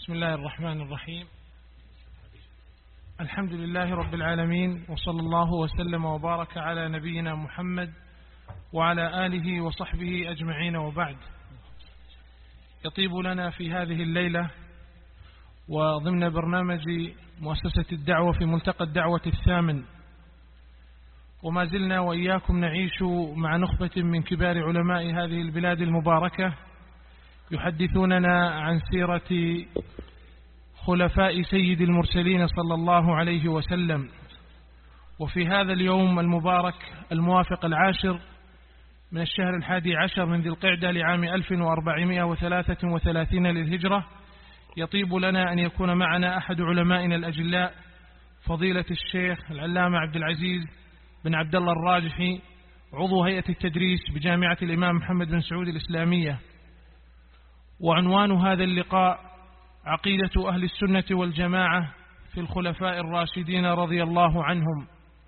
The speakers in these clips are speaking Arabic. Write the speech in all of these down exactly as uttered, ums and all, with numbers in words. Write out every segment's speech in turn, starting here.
بسم الله الرحمن الرحيم. الحمد لله رب العالمين، وصلى الله وسلم وبارك على نبينا محمد وعلى آله وصحبه أجمعين، وبعد. يطيب لنا في هذه الليلة وضمن برنامج مؤسسة الدعوة في ملتقى الدعوة الثامن، وما زلنا وإياكم نعيش مع نخبة من كبار علماء هذه البلاد المباركة يحدثوننا عن سيرة خلفاء سيد المرسلين صلى الله عليه وسلم. وفي هذا اليوم المبارك الموافق العاشر من الشهر الحادي عشر من ذي القعدة لعام ألف وأربعمائة وثلاثة وثلاثين للهجرة، يطيب لنا أن يكون معنا أحد علمائنا الأجلاء فضيلة الشيخ العلامة عبد العزيز بن عبد الله الراجحي، عضو هيئة التدريس بجامعة الإمام محمد بن سعود الإسلامية. وعنوان هذا اللقاء عقيدة أهل السنة والجماعة في الخلفاء الراشدين رضي الله عنهم.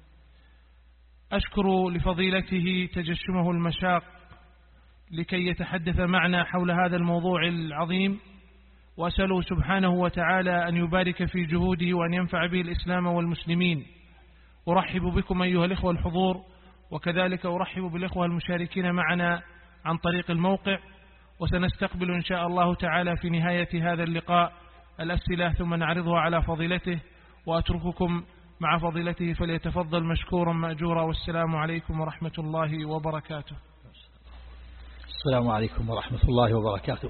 أشكر لفضيلته تجشمه المشاق لكي يتحدث معنا حول هذا الموضوع العظيم، وأسأله سبحانه وتعالى أن يبارك في جهوده وأن ينفع به الإسلام والمسلمين. أرحب بكم أيها الإخوة الحضور، وكذلك أرحب بالإخوة المشاركين معنا عن طريق الموقع. وسنستقبل إن شاء الله تعالى في نهاية هذا اللقاء الأسئلة ثم نعرضها على فضيلته، وأترككم مع فضيلته فليتفضل مشكورا مأجورا. والسلام عليكم ورحمة الله وبركاته. السلام عليكم ورحمة الله وبركاته.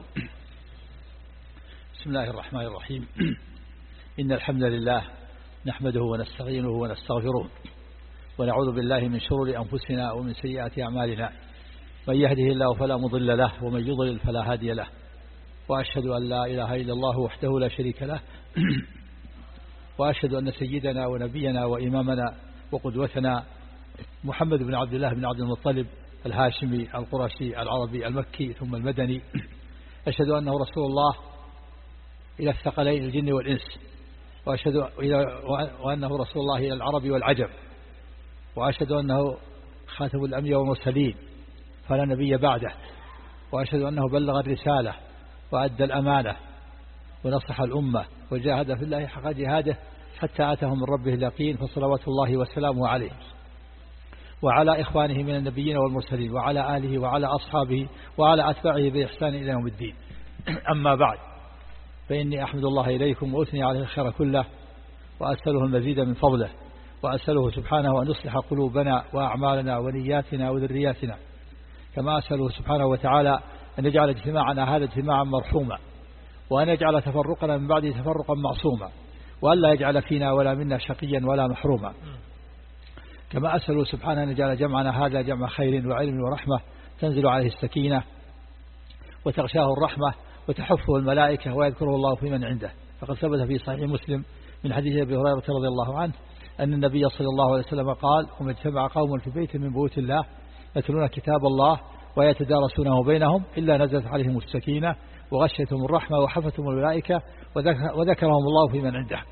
بسم الله الرحمن الرحيم. إن الحمد لله نحمده ونستعينه ونستغفره، ونعوذ بالله من شرور أنفسنا ومن سيئات أعمالنا. من يهده الله فلا مضل له، ومن يضلل فلا هادي له. وأشهد أن لا إله إلا الله وحده لا شريك له، وأشهد أن سيدنا ونبينا وإمامنا وقدوتنا محمد بن عبد الله بن عبد المطلب الهاشمي القرشي العربي المكي ثم المدني، أشهد أنه رسول الله إلى الثقلين الجن والإنس، وأشهد وأنه رسول الله إلى العرب والعجم، وأشهد أنه خاتم الأنبياء والمرسلين فلا نبي بعده، وأشهد أنه بلغ الرسالة وأدى الأمانة ونصح الأمة وجاهد في الله حق جهاده حتى آتاه من ربه اليقين، فصلوات الله وسلامه عليه وعلى إخوانه من النبيين والمرسلين وعلى آله وعلى أصحابه وعلى أتباعه بإحسان إلى يوم الدين. أما بعد، فإني أحمد الله إليكم وأثني عليه الخير كله، وأسأله المزيد من فضله، وأسأله سبحانه أن يصلح قلوبنا وأعمالنا ونياتنا وذرياتنا، كما أسأله سبحانه وتعالى أن يجعل اجتماعنا هذا اجتماعا مرحوما، وأن يجعل تفرقنا من بعده تفرقا معصوما، وأن لا يجعل فينا ولا منا شقيا ولا محروما. كما أسأله سبحانه أن يجعل جمعنا هذا جمع خير وعلم ورحمة تنزل عليه السكينة وتغشاه الرحمة وتحفه الملائكة ويذكره الله في من عنده. فقد ثبت في صحيح مسلم من حديث أبي هريرة رضي الله عنه أن النبي صلى الله عليه وسلم قال: وما اجتمع قوم في بيت من بيوت الله يتلون كتاب الله ويتدارسونه بينهم إلا نزلت عليهم السكينة وغشيتهم الرحمة وحفتهم الملائكة وذكرهم الله في من عنده.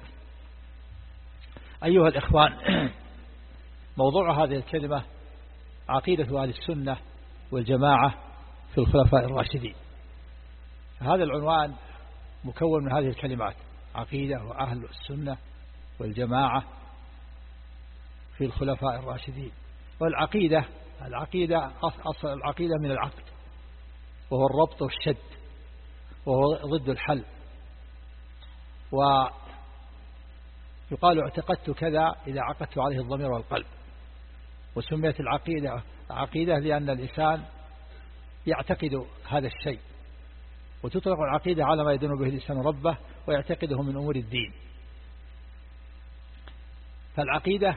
أيها الإخوان، موضوع هذه الكلمة عقيدة أهل السنة والجماعة في الخلفاء الراشدين. هذا العنوان مكون من هذه الكلمات: عقيدة وأهل السنة والجماعة في الخلفاء الراشدين. والعقيدة العقيدة أصل العقيدة من العقد، وهو الربط والشد، وهو ضد الحل. ويقال اعتقدت كذا إذا عقدت عليه الضمير والقلب. وسميت العقيدة عقيدة لأن الإنسان يعتقد هذا الشيء، وتطلق العقيدة على ما يدين به الإنسان ربه ويعتقده من أمور الدين. فالعقيدة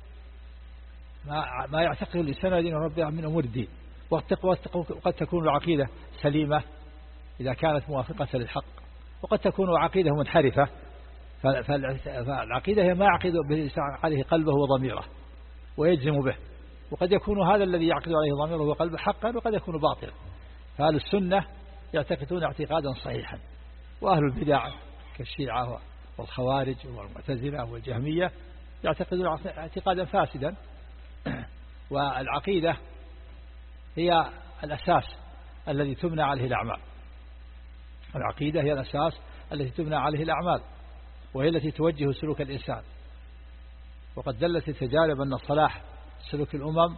ما ما يعتقد الإنسان يدين ربه من أمور الدين. وقد تكون العقيدة سليمة إذا كانت موافقة للحق، وقد تكون عقيدة منحرفة. فالعقيدة هي ما يعقد به عليه قلبه وضميره ويجزم به، وقد يكون هذا الذي يعقد عليه ضميره وقلبه حقا، وقد يكون باطلا. فأهل السنة يعتقدون اعتقادا صحيحا، وأهل البدع كالشيعة والخوارج والمعتزلة والجهمية يعتقدون اعتقادا فاسدا. والعقيدة هي الأساس الذي تبنى عليه الأعمال. العقيدة هي الأساس التي تبنى عليه الأعمال، وهي التي توجه سلوك الإنسان. وقد دلت التجارب أن صلاح سلوك الأمم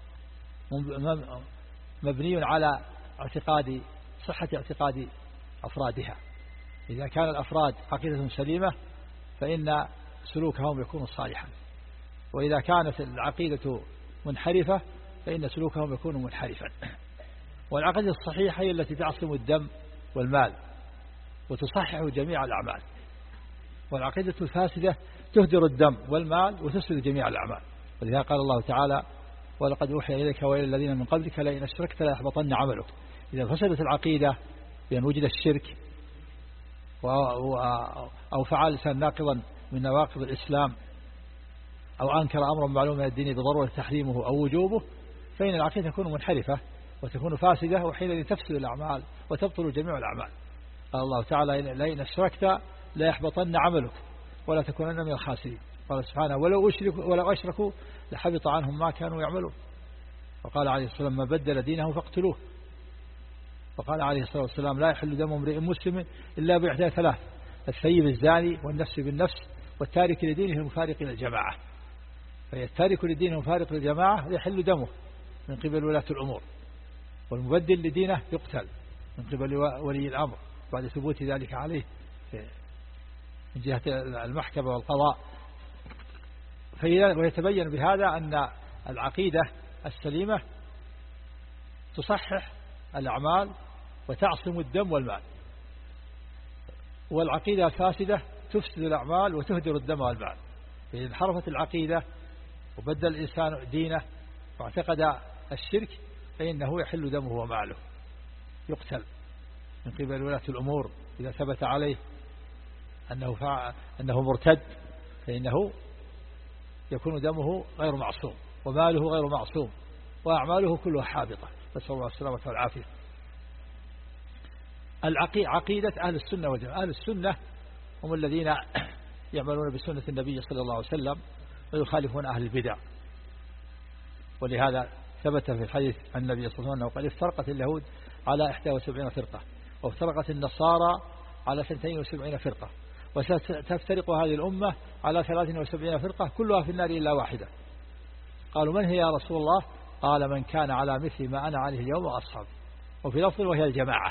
مبني على اعتقاد صحة اعتقاد أفرادها. إذا كان الأفراد عقيدة سليمة فإن سلوكهم يكون صالحا، وإذا كانت العقيدة منحرفة فإن سلوكهم يكون منحرفا. والعقيدة الصحيحة هي التي تعصم الدم والمال وتصحح جميع الأعمال، والعقيدة الفاسدة تهدر الدم والمال وتفسد جميع الأعمال. ولذا قال الله تعالى: ولقد أوحي إليك وإلى الذين من قبلك لئن أشركت ليحبطن عملك. إذا فسدت العقيدة بأن وجد الشرك أو فعل لسان ناقضا من نواقض الإسلام أو أنكر أمرا معلوم من الدين بضرورة تحريمه أو وجوبه، فإن العقيدة تكون منحرفة وتكون فاسدة، وحينئذ تفسد الأعمال وتبطل جميع الأعمال. قال الله تعالى: لئن أشركت ليحبطن عملك ولا تكونن من الخاسرين. قال سبحانه: ولو أشركوا, ولو أشركوا لحبط عنهم ما كانوا يعملون. وقال عليه الصلاة والسلام: ما بدل دينه فاقتلوه. وقال عليه الصلاة والسلام: لا يحل دم امرئ مسلم إلا بإحدى ثلاث: الثيب الزاني والنفس بالنفس والتارك لدينه المفارق للجماعة. فالتارك لدينه المفارق للجماعة يحل دمه من قبل ولاة الأمور، والمبدل لدينه يقتل من قبل ولي الأمر بعد ثبوت ذلك عليه من جهة المحكمة والقضاء. ويتبين بهذا أن العقيدة السليمة تصحح الأعمال وتعصم الدم والمال، والعقيدة الفاسدة تفسد الأعمال وتهدر الدم والمال. فإذا انحرفت العقيدة وبدل الإنسان دينه واعتقد الشرك فإنه يحل دمه وماله، يقتل من قبل ولاة الأمور. إذا ثبت عليه أنه, فع... أنه مرتد فإنه يكون دمه غير معصوم وماله غير معصوم وأعماله كلها حابطة، نسأل الله السلامة والعافية. عقيدة أهل السنة والجماعة، أهل السنة هم الذين يعملون بسنة النبي صلى الله عليه وسلم ويخالفون أهل البدع. ولهذا ثبت في الحديث عن النبي صلى الله عليه وسلم قال: افترقت اليهود على إحدى وسبعين فرقة وافترقت النصارى على اثنتين وسبعين فرقة وستفترق هذه الأمة على ثلاث وسبعين فرقة كلها في النار إلا واحدة. قالوا: من هي يا رسول الله؟ قال: من كان على مثل ما أنا عليه اليوم وأصحابي. وفي لفظ: وهي الجماعة.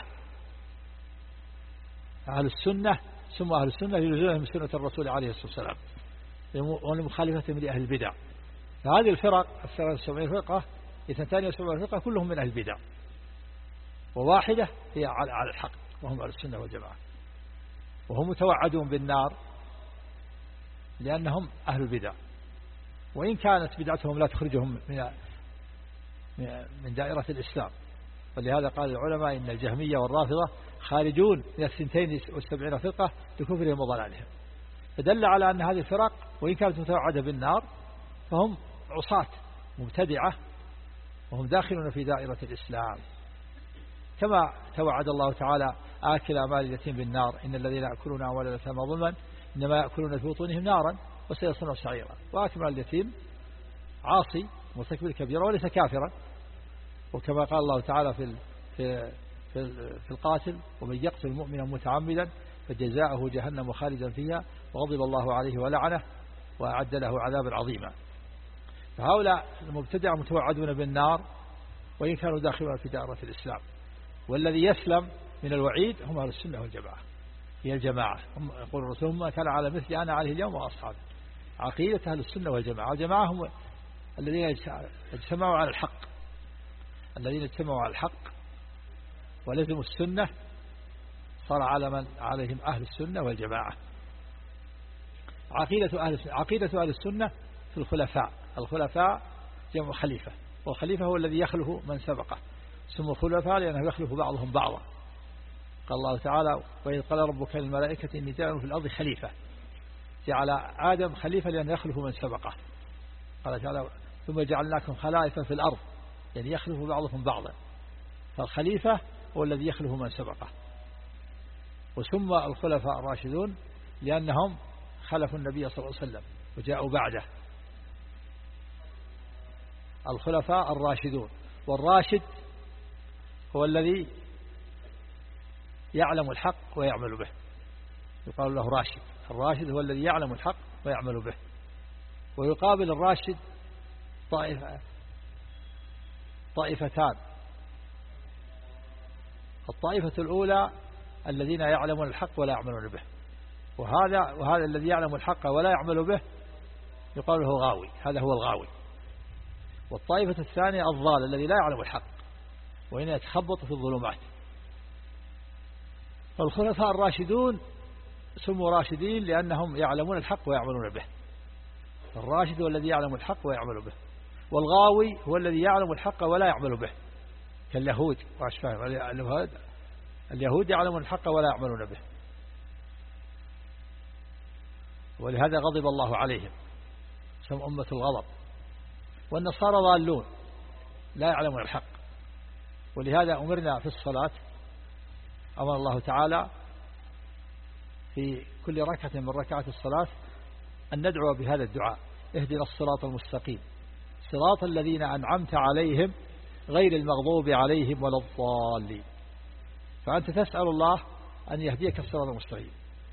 أهل السنة ثم أهل السنة يلزمهم من سنة الرسول عليه الصلاة والسلام ولمخالفة من أهل البدع. فهذه الفرق الثلاث وسبعين فرقة اثنتان وسبعين فرقة كلهم من أهل البدع، وواحدة هي على الحق وهم أهل السنة والجماعة، وهم متوعدون بالنار لأنهم أهل البدع، وإن كانت بدعتهم لا تخرجهم من من دائرة الإسلام. ولهذا قال العلماء إن الجهمية والرافضة خارجون من الثنتين والسبعين فرقة لكفرهم وضلالهم. فدل على أن هذه الفرق وإن كانت متوعدة بالنار فهم عصاة مبتدعة وهم داخلون في دائرة الإسلام، كما توعد الله تعالى آكل أموال اليتيم بالنار: إن الذين يأكلون أموال اليتامى ظلما إنما يأكلون في بطونهم نارا وسيصلون سعيرا. وآكل أموال اليتيم عاصي مرتكب الكبيرة وليس كافرا، وكما قال الله تعالى في في في القاتل: ومن يقتل مؤمنا متعمدا فجزاؤه جهنم خالدا فيها وغضب الله عليه ولعنه وأعد له عذابا عظيما. فهؤلاء المبتدع متوعدون بالنار وإن كانوا داخلون في دائرة الإسلام، والذي يسلم من الوعيد هم أهل السنة والجماعة. هي الجماعة، هم يقول الرسول: ما كان على مثل أنا عليه اليوم وأصحابي. عقيدة أهل السنة والجماعة، الجماعة هم الذين اجتمعوا على الحق، الذين اجتمعوا على الحق ولزموا السنة صار على من عليهم أهل السنة والجماعة. عقيدة أهل السنة, عقيدة أهل السنة في الخلفاء. الخلفاء جمع خليفة، والخليفة هو الذي يخلف من سبقه، ثم الخلفاء لأنه يخلف بعضهم بعضا. قال الله تعالى: وإذ قال ربك للملائكة إني جاعل في الأرض خليفة. جعل آدم خليفة لأنه يخلف من سبقه. قال تعالى: ثم جعلناكم خلائف في الأرض، يعني يخلف بعضهم بعضا. فالخليفة هو الذي يخلف من سبقه. وثم الخلفاء الراشدون لأنهم خلفوا النبي صلى الله عليه وسلم وجاءوا بعده. الخلفاء الراشدون، والراشد هو الذي يعلم الحق ويعمل به، يقال له راشد. الراشد هو الذي يعلم الحق ويعمل به. ويقابل الراشد طائفة طائفتان. الطائفة الأولى الذين يعلمون الحق ولا يعملون به، وهذا وهذا الذي يعلم الحق ولا يعمل به يقال له غاوي، هذا هو الغاوي. والطائفة الثانية الضال الذي لا يعلم الحق وإن يتخبط في الظلمات. فالخلفاء الراشدون سموا راشدين لأنهم يعلمون الحق ويعملون به. الراشد هو الذي يعلم الحق ويعمل به، والغاوي هو الذي يعلم الحق ولا يعمل به، كاليهود وأشباههم. اليهود يعلمون الحق ولا يعملون به، ولهذا غضب الله عليهم، سم أمة الغضب. والنصارى ضالون لا يعلمون الحق، ولهذا أمرنا في الصلاة، أمر الله تعالى في كل ركعة من ركعات الصلاة أن ندعو بهذا الدعاء: اهدنا الصراط المستقيم صراط الذين أنعمت عليهم غير المغضوب عليهم ولا الضالين. فأنت تسأل الله أن يهديك الصراط المستقيم،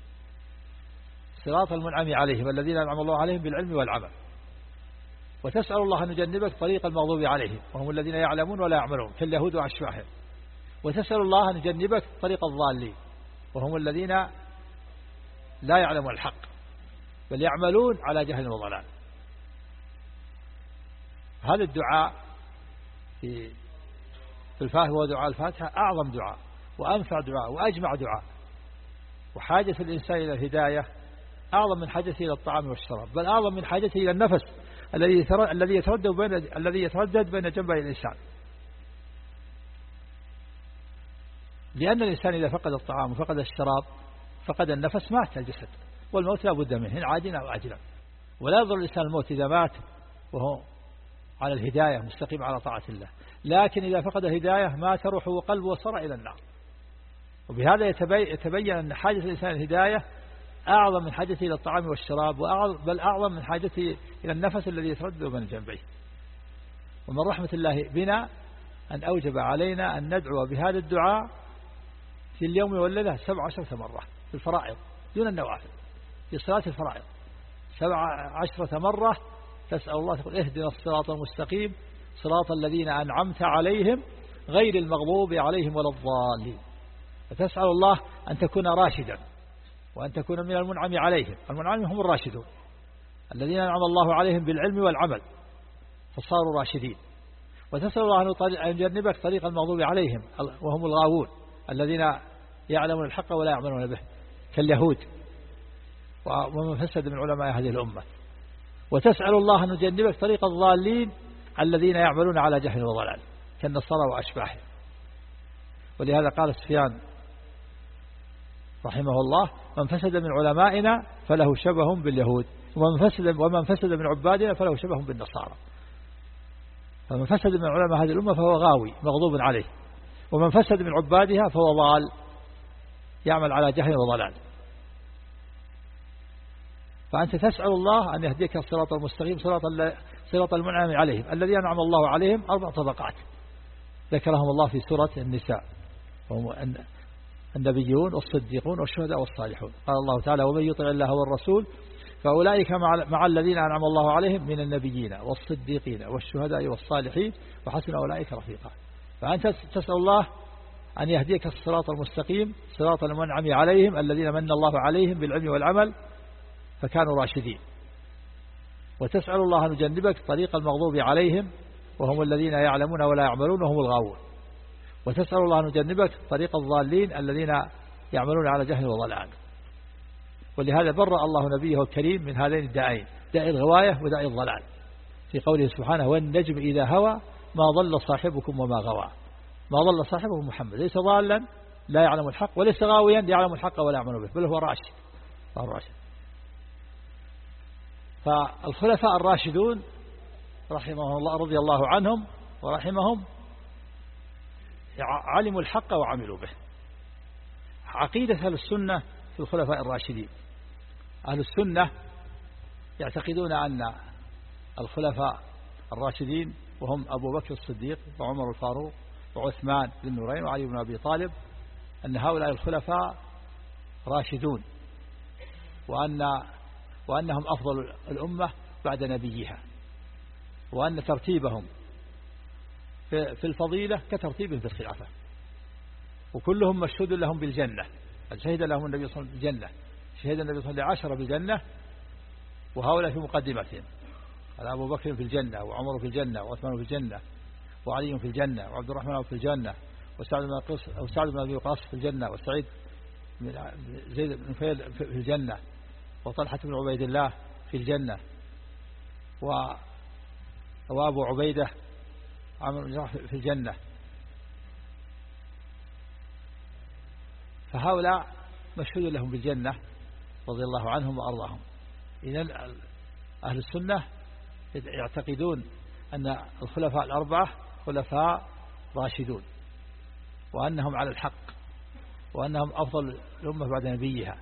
صراط المنعم عليهم الذين أنعم الله عليهم بالعلم والعمل، وتسأل الله أن يجنبك طريق المغضوب عليهم وهم الذين يعلمون ولا يعملون كاليهود وأشباههم، وتسأل الله أن يجنبك طريق الضالين وهم الذين لا يعلمون الحق بل يعملون على جهل وضلال. هذا الدعاء في الفاتحة هو دعاء الفاتحة أعظم دعاء وأنفع دعاء وأجمع دعاء، وحاجة الإنسان إلى الهداية أعظم من حاجته إلى الطعام والشراب، بل أعظم من حاجته إلى النفس الذي الذي يتردد بين الذي يتردد بين جنبي الإنسان. لأن الإنسان إذا فقد الطعام وفقد الشراب فقد النفس مات الجسد، والموت لا بد منه إن عاجلا أو آجلا. ولا يضر الإنسان الموت إذا مات وهو على الهداية مستقيم على طاعة الله، لكن إذا فقد الهداية مات روحه وقلبه وصار إلى النار. وبهذا يتبين أن حاجة الإنسان الهداية أعظم من حاجته إلى الطعام والشراب، بل أعظم من حاجته إلى النفس الذي يتردد بين جنبيه. ومن رحمة الله بنا أن أوجب علينا أن ندعو بهذا الدعاء في اليوم والليلة سبع عشرة مرة في الفرائض دون النوافل، في صلاة الفرائض سبع عشرة مرة تسأل الله تقول: اهدنا الصراط المستقيم صراط الذين أنعمت عليهم غير المغضوب عليهم ولا الضالين. فتسأل الله أن تكون راشدا وأن تكون من المنعم عليهم. المنعم هم الراشدون الذين أنعم الله عليهم بالعلم والعمل فصاروا راشدين. وتسأل الله أن يجنبك طريق المغضوب عليهم وهم الغاوون الذين يعلمون الحق ولا يعملون به كاليهود ومن فسد من علماء هذه الأمة. وتسأل الله أن يجنبك طريق الضالين الذين يعملون على جهل وضلال كالنصارى وأشباههم. ولهذا قال سفيان رحمه الله: من فسد من علمائنا فله شبه باليهود، ومن فسد, ومن فسد من عبادنا فله شبه بالنصارى. فمن فسد من علماء هذه الأمة فهو غاوي مغضوب عليه، ومن فسد من عبادها فهو ضال يعمل على جهل وضلال. فأنت تسأل الله أن يهديك الصراط المستقيم صراط صراط المنعم عليهم الذين أنعم الله عليهم. أربع طبقات ذكرهم الله في سورة النساء: النبيون والصديقون والشهداء والصالحون. قال الله تعالى: ومن يطع الله والرسول فأولئك مع الذين أنعم الله عليهم من النبيين والصديقين والشهداء والصالحين وحسن أولئك رفيقا. فأنت تسأل الله أن يهديك الصراط المستقيم صراط المنعم عليهم الذين من الله عليهم بالعلم والعمل فكانوا راشدين. وتسأل الله أن يجنبك طريق المغضوب عليهم وهم الذين يعلمون ولا يعملون وهم الغاوون. وتسأل الله أن يجنبك طريق الضالين الذين يعملون على جهل وضلال. ولهذا برأ الله نبيه الكريم من هذين الداعين، داعي الغواية وداعي الضلال، في قوله سبحانه: والنجم إذا هوى ما ضل صاحبكم وما غوى. ما ضل صاحبكم محمد، ليس ضالا لا يعلم الحق وليس غاويا يعلم الحق ولا يعمل به، بل هو راشد. هو راشد. فالخلفاء الراشدون رحمه الله رضي الله عنهم ورحمهم علموا الحق وعملوا به. عقيدة أهل السنة في الخلفاء الراشدين: أهل السنة يعتقدون أن الخلفاء الراشدين وهم أبو بكر الصديق وعمر الفاروق وعثمان بن نورين وعلي بن أبي طالب أن هؤلاء الخلفاء راشدون، وأن وأنهم أفضل الأمة بعد نبيها، وأن ترتيبهم في الفضيلة كترتيبهم في الخلافة، وكلهم مشهود لهم بالجنة. شهد لهم النبي صلى الله عليه وسلم بالجنة، شهد النبي صلى الله عليه وسلم عشرة بالجنة، وهؤلاء في مقدمتهم. أبو بكر في الجنة، وعمر في الجنة، وعثمان في الجنة، وعلي في الجنة، وعبد الرحمن في الجنة، وسعد بن وسعد بن أبي وقاص في الجنة، وسعيد زيد بن نفيل في الجنة، وطلحة بن عبيد الله في الجنة، وأبو عبيدة عمرو بن جراح في الجنة. فهؤلاء مشهود لهم بالجنة رضي الله عنهم وأرضاهم. إذن أهل السنة يعتقدون أن الخلفاء الأربعة خلفاء راشدون، وأنهم على الحق، وأنهم أفضل الأمة بعد نبيها.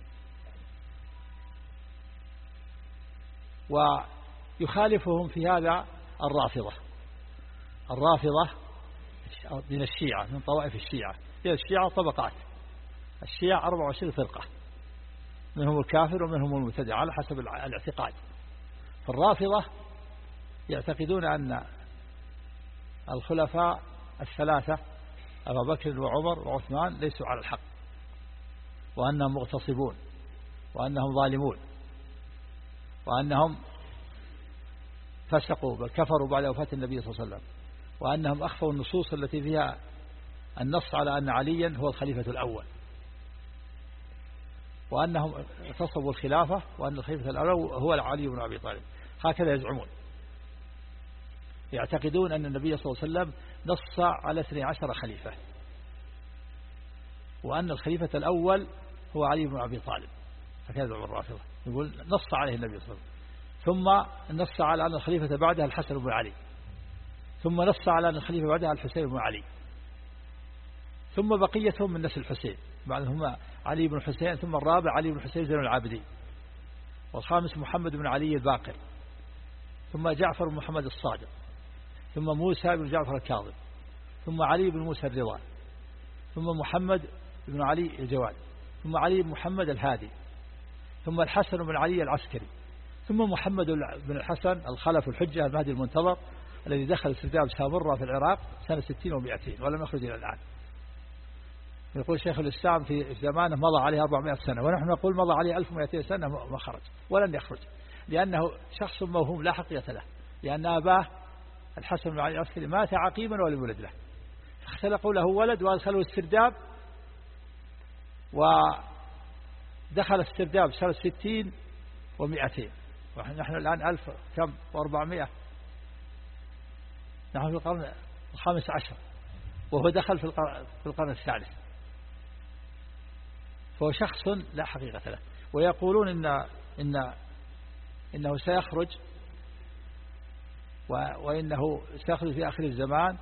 ويخالفهم في هذا الرافضة. الرافضة من الشيعة، من طوائف الشيعة. الشيعة طبقات، الشيعة أربعة وعشرين فرقة، منهم الكافر ومنهم المبتدع على حسب الاعتقاد. فالرافضة يعتقدون أن الخلفاء الثلاثة أبا بكر وعمر وعثمان ليسوا على الحق، وأنهم مغتصبون، وأنهم ظالمون، وأنهم فسقوا بل كفروا بعد وفاة النبي صلى الله عليه وسلم، وأنهم أخفوا النصوص التي فيها النص على أن عليا هو الخليفة الأول، وأنهم اغتصبوا الخلافة، وأن الخليفة الأول هو علي بن أبي طالب. هكذا يزعمون. يعتقدون أن النبي صلى الله عليه وسلم نص على اثني عشر خليفة، وأن الخليفة الأول هو علي بن أبي طالب. هكذا يزعم الرافضة، يقول نص عليه النبي صلى الله عليه وسلم، ثم نص على أن الخليفة بعدها الحسن بن علي، ثم نص على أن الخليفة بعدها الحسين بن علي، ثم بقيتهم من نسل الحسين، بعدهم علي بن الحسين، ثم الرابع علي بن الحسين زين العابدين، والخامس محمد بن علي الباقر، ثم جعفر بن محمد الصادق، ثم موسى بن جعفر الكاظم، ثم علي بن موسى الرضا، ثم محمد بن علي الجواد، ثم علي بن محمد الهادي، ثم الحسن بن علي العسكري، ثم محمد بن الحسن الخلف الحجة المهدي المنتظر الذي دخل استرداد سامرة في العراق سنة ستين ومئتين ولم يخرج إلى الآن. يقول شيخ الإسلام في زمانه مضى عليه أربعمائة سنة، ونحن نقول مضى عليه ألف ومئتين سنة ما خرج ولن يخرج، لأنه شخص موهوم لا حقيقة له، لأن أباه الحسن بن علي العسكري مات عقيما ولم يولد له، فاختلقوا له ولد وأدخلوا السرداب، ودخل السرداب سنة ستين ومئتين، ونحن الآن ألف كم وأربعمائة، نحن في القرن الخامس عشر، وهو دخل في القرن الثالث، فهو شخص لا حقيقة له. ويقولون إن إن إنه سيخرج، وإنه سيخرج في آخر الزمان،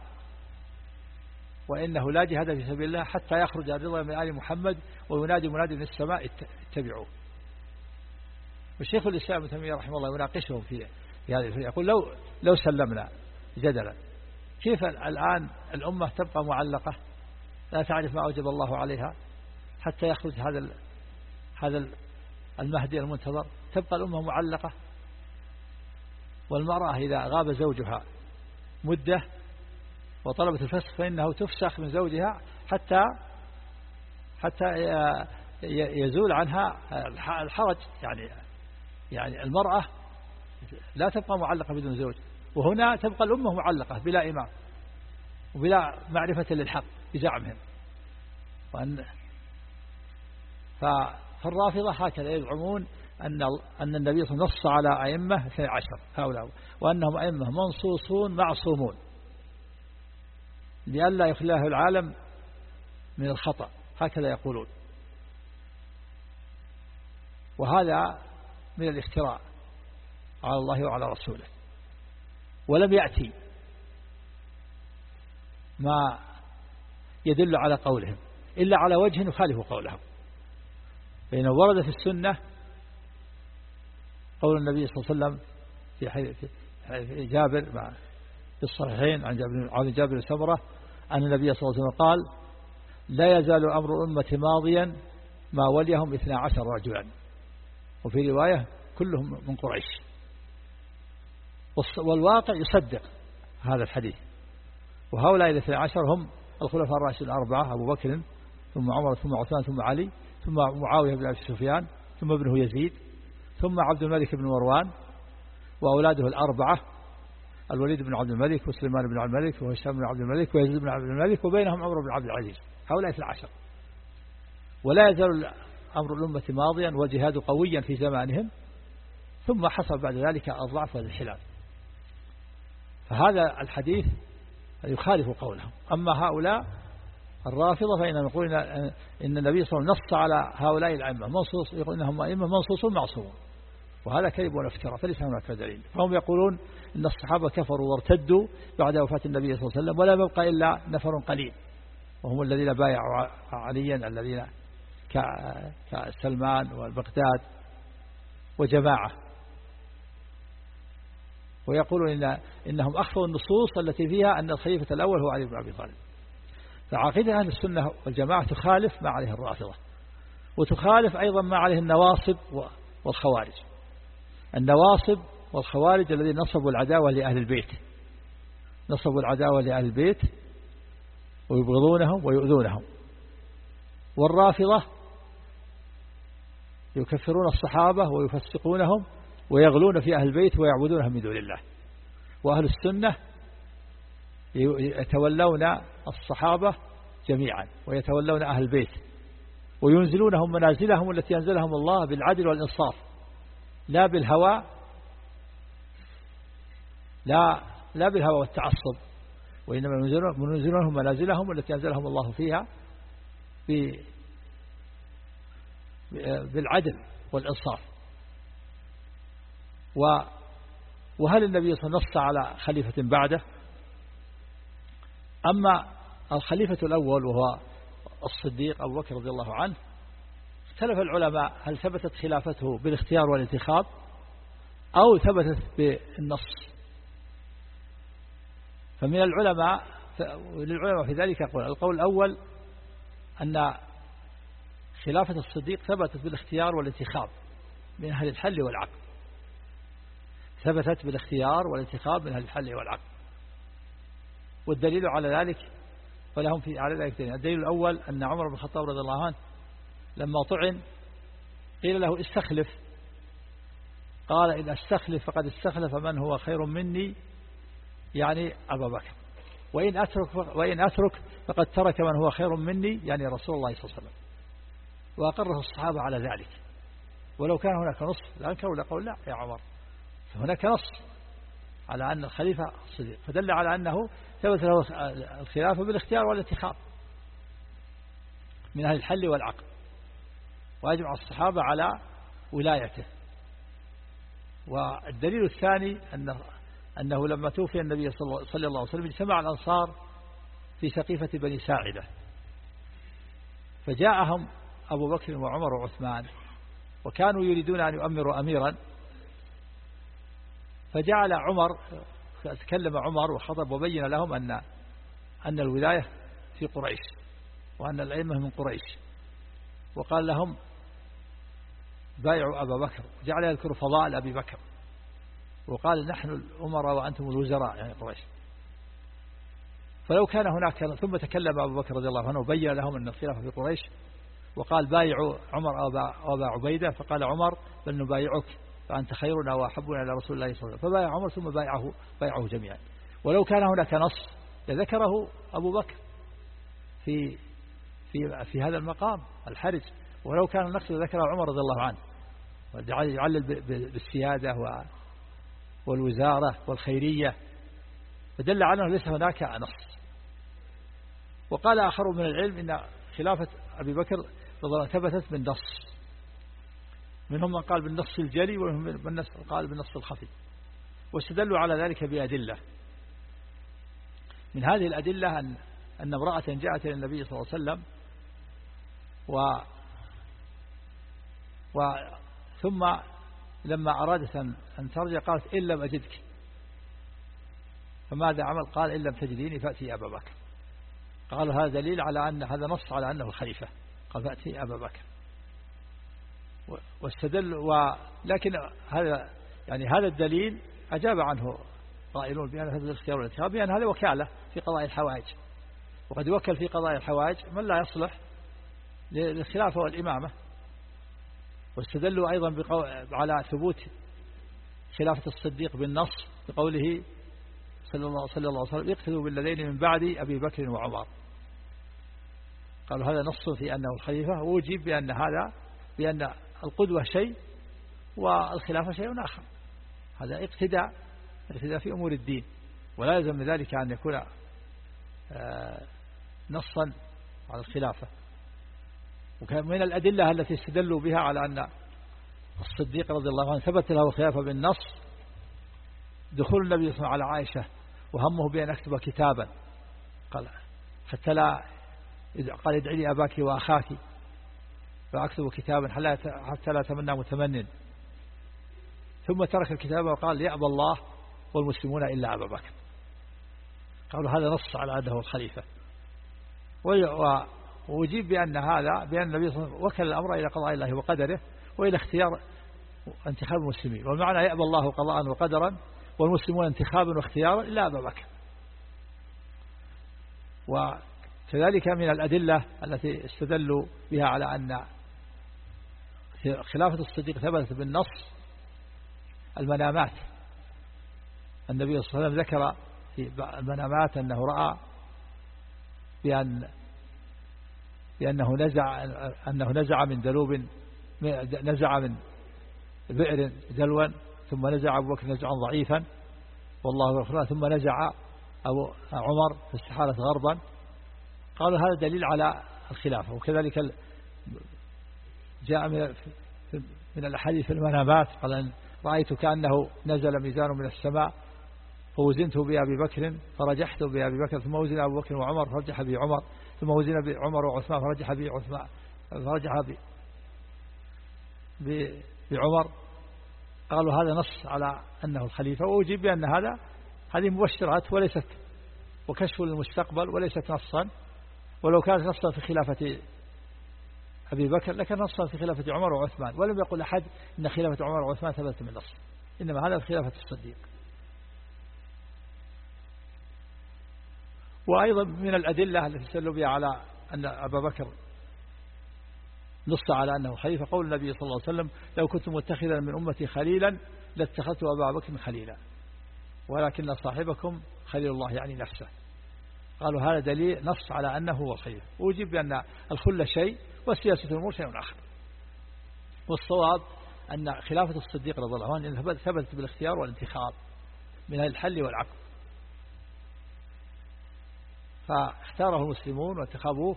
وإنه لا جهاد في سبيل الله حتى يخرج الرضا من آل محمد وينادي منادي من السماء اتبعوه. والشيخ الإسلام ابن تيمية رحمه الله يناقشهم في هذه الفريق، يقول لو لو سلمنا جدلا كيف الآن الأمة تبقى معلقة لا تعرف ما أوجب الله عليها حتى يخرج هذا هذا المهدي المنتظر؟ تبقى الأمة معلقة، والمرأة إذا غاب زوجها مدة وطلبت الفسخ فإنه تفسخ من زوجها حتى حتى يزول عنها الحرج. يعني يعني المرأة لا تبقى معلقة بدون زوج، وهنا تبقى الأمة معلقة بلا إمام وبلا معرفة للحق بزعمهم. وأن فالرافضة هكذا يزعمون أن أن النبي صلى الله عليه وسلم نص على أئمة اثني عشر هؤلاء، وأنهم أئمة منصوصون معصومون لئلا يخلاه العالم من الخطأ، هكذا يقولون. وهذا من الافتراء على الله وعلى رسوله، ولم يأتي ما يدل على قولهم إلا على وجه يخالف قولهم، فإنه ورد في السنة قول النبي صلى الله عليه وسلم في حديث جابر في الصحيحين عن جابر عن جابر سمرة أن النبي صلى الله عليه وسلم قال: لا يزال أمر الأمة ماضيا ما وليهم اثنا عشر رجلا، وفي رواية كلهم من قريش. والواقع يصدق هذا الحديث. وهؤلاء الاثنى عشر هم الخلفاء الراشدين الأربعة، أبو بكر ثم عمر ثم عثمان ثم علي ثم معاوية بن أبي سفيان ثم ابنه يزيد ثم عبد الملك بن مروان وأولاده الأربعة، الوليد بن عبد الملك وسليمان بن عبد الملك وهشام بن عبد الملك ويزيد بن عبد الملك وبينهم عمر بن عبد العزيز. هؤلاء اثنى عشر. ولا يزال أمر الأمة ماضيا وجهاد قويا في زمانهم، ثم حصل بعد ذلك الضعف والانحلال. فهذا الحديث يخالف قولهم. أما هؤلاء الرافضة فإنهم يقولون إن النبي صلى الله عليه وسلم نص على هؤلاء الأئمة منصوص، يقول إنهم أئمة منصوص معصوم، وهذا كذب وافتراء، فليس هناك دليل. فهم يقولون إن الصحابة كفروا وارتدوا بعد وفاة النبي صلى الله عليه وسلم، ولا يبقى إلا نفر قليل، وهم الذين بايعوا عليا، الذين كسلمان والبغداد وجماعة. ويقولون إن إنهم أخفوا النصوص التي فيها أن الخليفة الأول هو علي بن أبي طالب. فعقيدة أهل السنة والجماعة تخالف ما عليه الرافضة، وتخالف أيضا ما عليه النواصب والخوارج. النواصب والخوارج الذين نصبوا العداوة لأهل البيت، نصبوا العداوة لأهل البيت ويبغضونهم ويؤذونهم. والرافضة يكفرون الصحابة ويفسقونهم ويغلون في أهل البيت ويعبدونهم من دون الله. وأهل السنة يتولون الصحابة جميعا ويتولون أهل البيت وينزلونهم منازلهم التي ينزلهم الله بالعدل والإنصاف، لا بالهوى، لا لا بالهوى والتعصب، وإنما ينزلونهم منازلهم التي ينزلهم الله فيها بالعدل والإنصاف. وهل النبي صلى الله عليه وسلم نص على خليفة بعده؟ أما الخليفة الأول وهو الصديق أبو بكر رضي الله عنه، اختلف العلماء هل ثبتت خلافته بالاختيار والانتخاب أو ثبتت بالنص. فمن العلماء للعلماء في ذلك يقول القول الأول أن خلافة الصديق ثبتت بالاختيار والانتخاب من أهل الحل والعقد، ثبتت بالاختيار والانتخاب من أهل الحل والعقد. والدليل على ذلك فلهم في على ذلك دليل. الدليل الأول أن عمر بن الخطاب رضي الله عنه لما طعن قيل له استخلف، قال إن استخلف فقد استخلف من هو خير مني، يعني أبا بكر، وإن أترك وإن أترك فقد ترك من هو خير مني، يعني رسول الله صلى الله عليه وسلم. وأقره الصحابة على ذلك. ولو كان هناك نص لأنكروا لقول لا يا عمر، فهناك نص على أن الخليفة الصديق، فدل على أنه ثبت له الخلافة بالاختيار والانتخاب من أهل الحل والعقد، وأجمع الصحابة على ولايته. والدليل الثاني أنه, أنه لما توفي النبي صلى الله عليه وسلم اجتمع الأنصار في سقيفة بني ساعدة، فجاءهم أبو بكر وعمر وعثمان وكانوا يريدون أن يؤمروا أميرا، فجعل عمر تكلم عمر وخطب وبين لهم أن أن الولاية في قريش وأن الأئمة من قريش، وقال لهم بايعوا أبا بكر، جعل يذكر فضائل أبي بكر وقال نحن الأمراء وأنتم الوزراء، يعني قريش. فلو كان هناك، ثم تكلم أبو بكر رضي الله عنه وبين لهم أن الخلافة في قريش وقال بايعوا عمر أبا عبيدة، فقال عمر بل نبايعك فأنت خيرنا وأحبنا إلى رسول الله صلى الله عليه وسلم، فبايع عمر ثم بايعه بايعه جميعا. ولو كان هناك نص لذكره أبو بكر في في في هذا المقام الحرج، ولو كان النص لذكره عمر رضي الله عنه ويعلل بالسيادة والوزارة والخيرية، فدل على أنه ليس هناك نص. وقال آخر من العلم إن خلافة أبي بكر ثبتت بالنص، منهم من قال بالنص الجلي ومنهم من قال بالنص الخفي، واستدلوا على ذلك بأدلة. من هذه الأدلة أن أن امرأة جاءت إلى النبي صلى الله عليه وسلم و و ثم لما أرادت أن ترجع قالت إن لم أجدك، فماذا عمل؟ قال إن لم تجديني فأتي أبا بكر. قال هذا دليل على أن هذا نص على أنه الخليفة. قال فأتي أبا بكر واستدل. ولكن هذا يعني هذا الدليل أجاب عنه قائلون بأن هذا الاختيار والانتخاب بأن هذا وكالة في قضاء الحوائج، وقد يوكل في قضاء الحوائج من لا يصلح للخلافة والإمامة. واستدلوا أيضا على ثبوت خلافة الصديق بالنص بقوله صلى الله صلى الله عليه وسلم يقتدوا بالذين من بعد أبي بكر وعمر. قالوا هذا نص في أنه الخليفة، ووجب بأن هذا بأن القدوة شيء والخلافة شيء آخر. هذا اقتداء اقتداء في أمور الدين، ولا يلزم من ذلك أن يكون نصا على الخلافة. وكان من الأدلة التي استدلوا بها على أن الصديق رضي الله عنه ثبت له الخلافة بالنص دخول النبي صلى الله عليه وسلم على عائشة وهمه بأن أكتب كتابا، قال حتى لا قال ادعي لي أباك وأخاك فأكتب كتابا حتى لا تمنى متمن، ثم ترك الكتاب وقال يأبى الله والمسلمون إلا أبا بكر. قالوا هذا نص على أنه الخليفة. وأجيب بأن هذا بأن النبي صلى الله عليه وسلم وكل الأمر إلى قضاء الله وقدره وإلى اختيار انتخاب المسلمين، والمعنى يأبى الله قضاء وقدرا والمسلمون انتخابا واختيارا إلا أبا بكر. وكذلك من الأدلة التي استدلوا بها على أن خلافة الصديق ثبتت بالنص المنامات. النبي صلى الله عليه وسلم ذكر في المنامات أنه رأى بأن بأنه نزع أنه نزع من دلوب نزع من بئر دلوا، ثم نزع أبو بكر نزعا ضعيفا والله أكبر، ثم نزع أبو عمر فاستحالت غربا. قالوا هذا دليل على الخلافة. وكذلك جاء من من الأحاديث في المنامات قال أن رأيت كأنه نزل ميزان من السماء فوزنت بأبي بكر فرجحت بأبي بكر، ثم وزن أبو بكر وعمر فرجح بي عمر، ثم وزن بعمر وعثمان فرجح بي عثمان فرجح بي بعمر. قالوا هذا نص على أنه الخليفة. وأجيب بأن هذا هذه مبشرات وليست وكشف للمستقبل وليست نصا، ولو كانت نصا في خلافة أبي بكر لكان نصا في خلافة عمر وعثمان، ولم يقل أحد إن خلافة عمر وعثمان ثبتت من نص، إنما هذا في خلافة الصديق. وأيضا من الأدلة التي استدلوا بها على أن أبا بكر نص على أنه خليفة قول النبي صلى الله عليه وسلم لو كنت متخذا من أمتي خليلا لاتخذت أبا بكر خليلا ولكن صاحبكم خليل الله يعني نفسه. قالوا هذا دليل نص على أنه هو الخليفة. ويجب بأن الخلة شيء والسياسة الأمور شيء آخر. والصواب أن خلافة الصديق رضي الله عنه ثبتت بالاختيار والانتخاب من الحل والعقد، فاختاره المسلمون وانتخبوه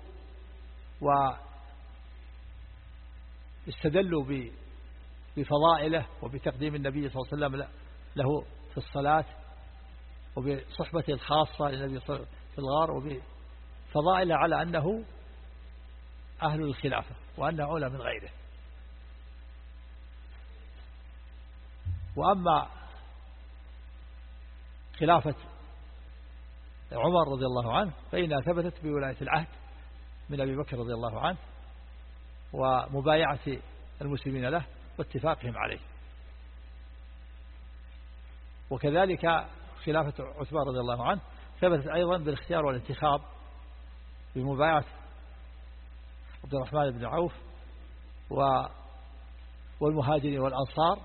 واستدلوا بفضائله وبتقديم النبي صلى الله عليه وسلم له في الصلاة وبصحبته الخاصة للنبي في الغار وبفضائله على أنه أهل الخلافة وأنه أولى من غيره. وأما خلافة عمر رضي الله عنه فإنها ثبتت بولاية العهد من أبي بكر رضي الله عنه ومبايعة المسلمين له واتفاقهم عليه. وكذلك خلافة عثمان رضي الله عنه ثبتت أيضا بالاختيار والانتخاب بمبايعة عبد الرحمن بن عوف والمهاجرين والأنصار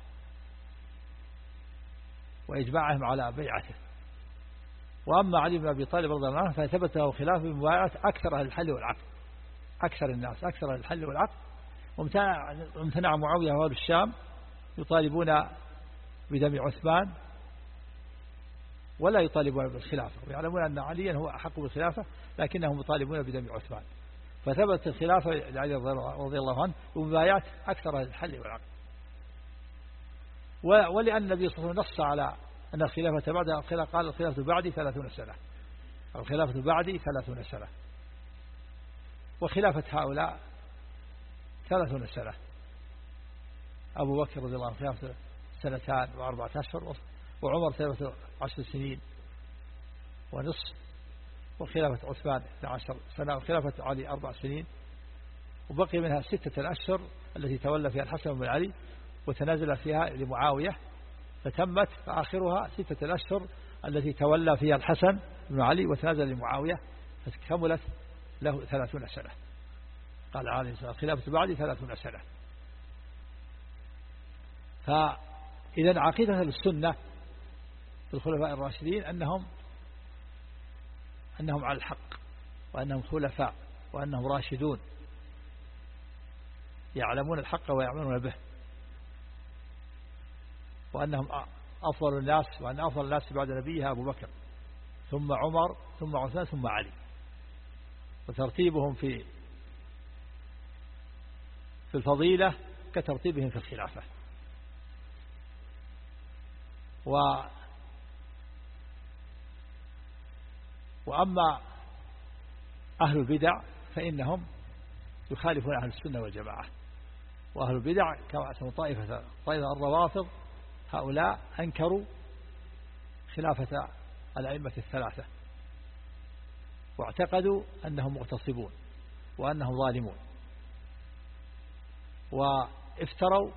وإجماعهم على بيعته. وأما علي بن أبي طالب رضي الله عنه فثبت له خلاف بمبايعة أكثر أهل الحل والعقد، أكثر الناس أكثر أهل الحل والعقد. وامتنع معاوية وأهل الشام يطالبون بدم عثمان ولا يطالبون بالخلافة، ويعلمون أن عليا هو أحق بالخلافة لكنهم يطالبون بدم عثمان. فثبت الخلافة لعلي رضي الله عنه بمبايعة أكثر أهل الحل والعقد. ولأن النبي صلى الله عليه وسلم نص على أن الخلافة بعد قال الخلافة بعدي ثلاثون سنة، الخلافة بعدي ثلاثون سنة، وخلافة هؤلاء ثلاثون سنة. أبو بكر رضي الله عنه خلافة سنتان وأربعة أشهر، وعمر ثلاثة عشر سنين ونصف، وخلافة عثمان اثنتا عشرة سنة وخلافة علي أربع سنين، وبقي منها ستة أشهر التي تولى فيها الحسن بن علي وتنازل فيها لمعاوية، فتمت فآخرها ستة الأشهر التي تولى فيها الحسن بن علي وتنازل لمعاوية، فكملت له ثلاثون سنة. قال عليه الصلاة والسلام خلافة بعدي ثلاثون سنة. فإذا عقيدة السنة الخلفاء الراشدين أنهم أنهم على الحق، وأنهم خلفاء، وأنهم راشدون يعلمون الحق ويعملون به، وأنهم أفضل الناس، وأن أفضل الناس بعد نبيها أبو بكر ثم عمر ثم عثمان ثم علي، وترتيبهم في في الفضيلة كترتيبهم في الخلافة. و وأما أهل البدع فإنهم يخالفون أهل السنة والجماعة، وأهل البدع كما اسموا طائفة طائفة الروافض، هؤلاء أنكروا خلافة الأئمة الثلاثة، واعتقدوا أنهم مغتصبون وأنهم ظالمون، وافتروا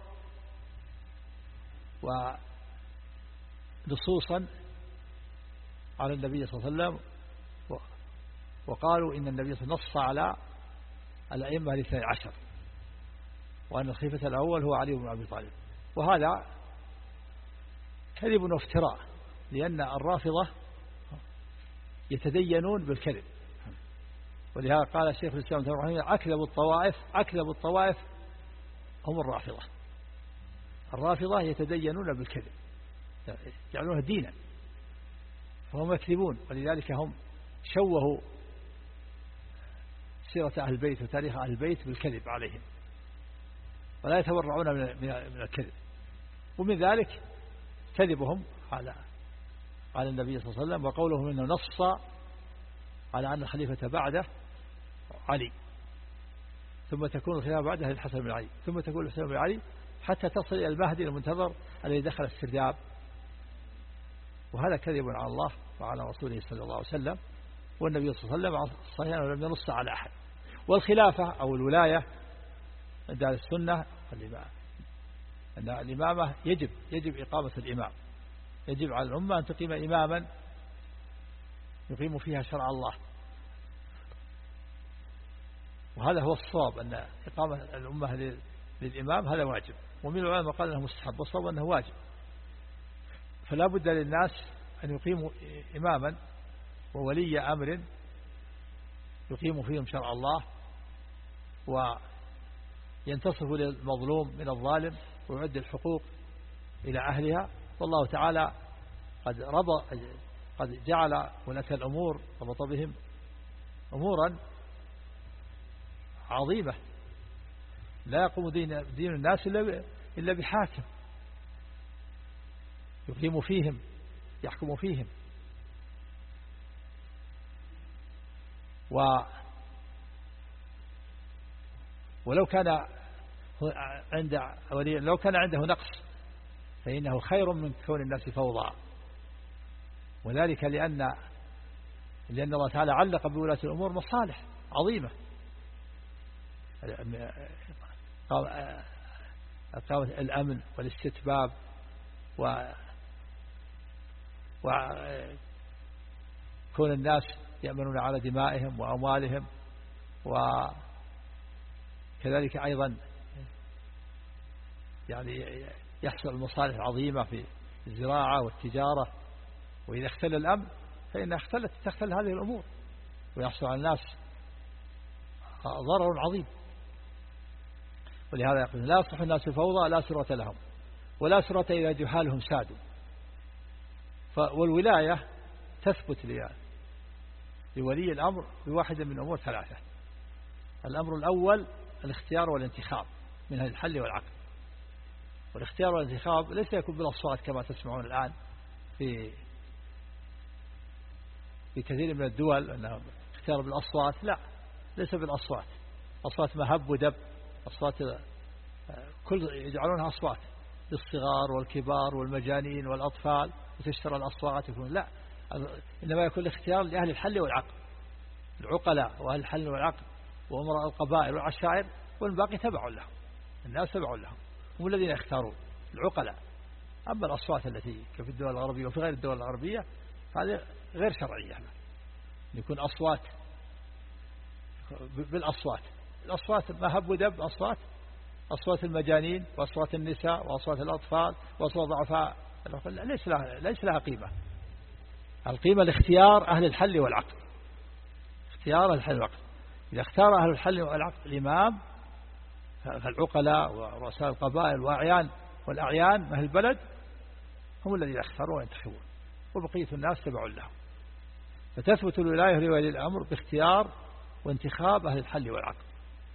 ونصوصا على النبي صلى الله عليه وسلم، وقالوا إن النبي صلى الله عليه وسلم نص على الأئمة الاثني عشر، وأن الخليفة الأول هو علي بن أبي طالب. وهذا كذب وافتراء، لأن الرافضة يتدينون بالكذب، ولهذا قال الشيخ الإسلام ابن تيمية أكذب الطوائف أكذب الطوائف هم الرافضة. الرافضة يتدينون بالكذب، يجعلونه دينا، فهم يكذبون، ولذلك هم شوهوا سيرة أهل البيت وتاريخ أهل البيت بالكذب عليهم، ولا يتورعون من الكذب. ومن ذلك كذبهم على على النبي صلى الله عليه وسلم، وقولهم إنه نص على أن الخليفة بعده علي، ثم تكون الخلافة بعده للحسن بن علي، ثم تكون الحسن بن علي، حتى تصل إلى المهدي المنتظر الذي دخل السرداب. وهذا كذب على الله وعلى رسوله صلى الله عليه وسلم، والنبي صلى الله عليه وسلم صحيح لم ينص على أحد. والخلافة أو الولاية عند أهل السنة أن الإمامة يجب يجب إقامة الإمام، يجب على الأمة أن تقيم إماما يقيم فيها شرع الله، وهذا هو الصواب، أن إقامة الأمة للإمام هذا واجب. ومن العلماء قال أنه مستحب، والصواب أنه واجب. فلا بد للناس أن يقيموا إماما وولي أمر يقيم فيهم شرع الله، وينتصف للمظلوم من الظالم، ويعد الحقوق إلى أهلها. والله تعالى قد رضى قد جعل ولاة الأمور ربط بهم أمورا عظيمة، لا يقوم دين, دين الناس إلا بحاكم يقيم فيهم يحكم فيهم. و ولو كان عند لو كان عنده نقص فإنه خير من كون الناس فوضى، وذلك لأن لأن الله تعالى علق بولاة الأمور مصالح عظيمة، الأمن والاستتباب و وكون الناس يأمنون على دمائهم وأموالهم، وكذلك أيضا يعني يحصل المصالح العظيمة في الزراعة والتجارة. وإذا اختل الأمن فإن اختلت تختل هذه الأمور، ويحصل على الناس ضرر عظيم. ولهذا يقول لا يصلح الناس الفوضى لا سرة لهم، ولا سرة إذا جهالهم سادوا. والولاية تثبت لولي الأمر بواحد من أمور ثلاثة. الأمر الأول الاختيار والانتخاب من هذا الحل والعقد. والاختيار والانتخاب ليس يكون بالأصوات كما تسمعون الآن في في كثير من الدول أنه اختيار بالأصوات، لا، ليس بالأصوات. أصوات مهب ودب، أصوات كل يجعلونها أصوات للصغار والكبار والمجانين والأطفال، وتشترى الأصوات يكون لا، إنما يكون الاختيار لأهل الحل والعقد. العقلاء وأهل الحل والعقد وأمراء القبائل والعشائر، والباقي تبع لهم، الناس تبع لهم، هم الذين يختارون العقلاء. أما الأصوات التي كفي الدول الغربية وفي غير الدول الغربية هذه غير شرعية، يكون أصوات بالأصوات، الأصوات ما هب ودب، أصوات أصوات المجانين وأصوات النساء وأصوات الأطفال وأصوات ضعفاء، ليس لها ليس لها قيمة. القيمة لاختيار أهل الحل والعقد، اختيار أهل الحل والعقد. إذا اختار أهل الحل والعقد الإمام فالعقلاء ورؤساء القبائل وأعيان والأعيان أهل البلد هم الذين يختارون وينتخبون، وبقية الناس تبع لهم. فتثبت الولاية لولي الأمر باختيار وانتخاب أهل الحل والعقد،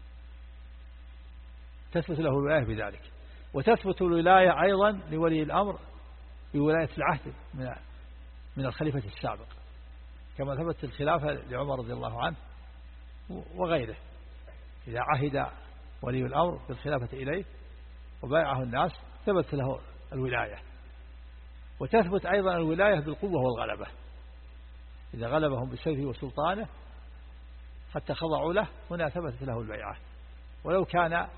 تثبت له الولاية بذلك. وتثبت الولاية أيضا لولي الأمر بولاية العهد من من الخليفة السابق، كما ثبت الخلافة لعمر رضي الله عنه وغيره، إذا عهد ولي الأمر بالخلافة إليه وبايعه الناس ثبت له الولاية. وتثبت أيضا الولاية بالقوة والغلبة، إذا غلبهم بسيفه وسلطانه حتى خضعوا له هنا ثبتت له البيعة، ولو كان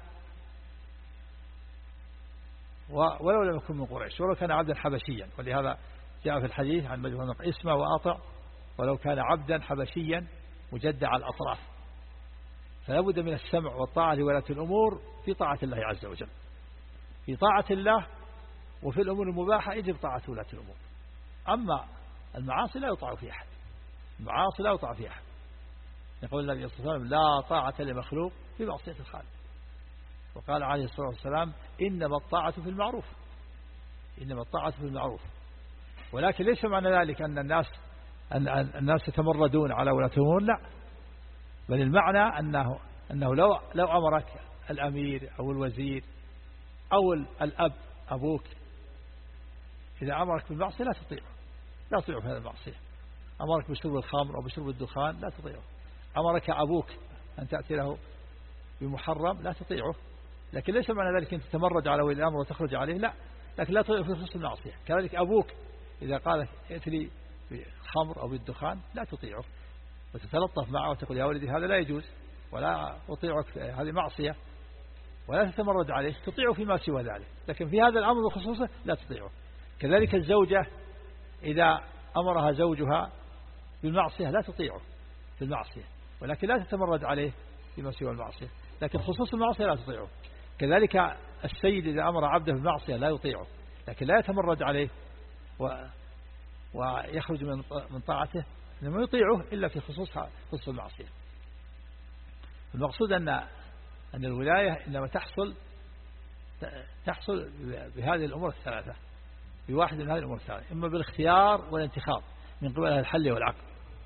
ولو لم يكن من قريش، ولو كان عبدا حبشيا. ولهذا جاء في الحديث عن مجموعة اسمه وأطع ولو كان عبدا حبشيا مجدع الأطراف. فلا بد من السمع والطاعة لولاة الأمور في طاعة الله عز وجل، في طاعة الله وفي الأمور المباحة يجب طاعة ولاة الأمور. أما المعاصي لا يطاع في أحد، المعاصي لا يطاع في أحد. يقول النبي صلى الله عليه وسلم لا طاعة لمخلوق في معصية الخالق. وقال عليه الصلاة والسلام إنما الطاعة في المعروف، إنما الطاعة في المعروف. ولكن ليس معنى ذلك أن الناس أن الناس يتمردون على ولاة الأمور، لا، بل المعنى أنه أنه لو لو أمرك الأمير أو الوزير أو الأب أبوك إذا أمرك بالمعصية لا تطيعه، لا تطيعه في هذه المعصية. أمرك بشرب الخمر أو بشرب الدخان لا تطيعه. أمرك أبوك أن تأتي له بمحرم لا تطيعه. لكن ليس معنى ذلك أن تتمرد على ولي الأمر وتخرج عليه، لا، لكن لا تطيعه في خصوص المعصية. كذلك أبوك إذا قال ائت لي بالخمر أو بالدخان لا تطيعه وتتلطف معه وتقول يا ولدي هذا لا يجوز ولا أطيعك، هذه معصية، ولا تتمرد عليه، تطيعه فيما سوى ذلك. لكن في هذا الأمر بخصوصه لا تطيعه. كذلك الزوجة إذا أمرها زوجها بالمعصية لا تطيعه في المعصية، ولكن لا تتمرد عليه فيما سوى المعصية، لكن خصوص المعصية لا تطيعه. كذلك السيد إذا أمر عبده بالمعصية لا يطيعه، لكن لا يتمرد عليه و... ويخرج من من طاعته، لما يطيعه إلا في خصوص خصوص المعصية. المقصود أن أن الولاية إنما تحصل تحصل بهذه الأمور الثلاثة، بواحد من هذه الأمور الثلاثة، إما بالاختيار والانتخاب من قبل الحل والعقد،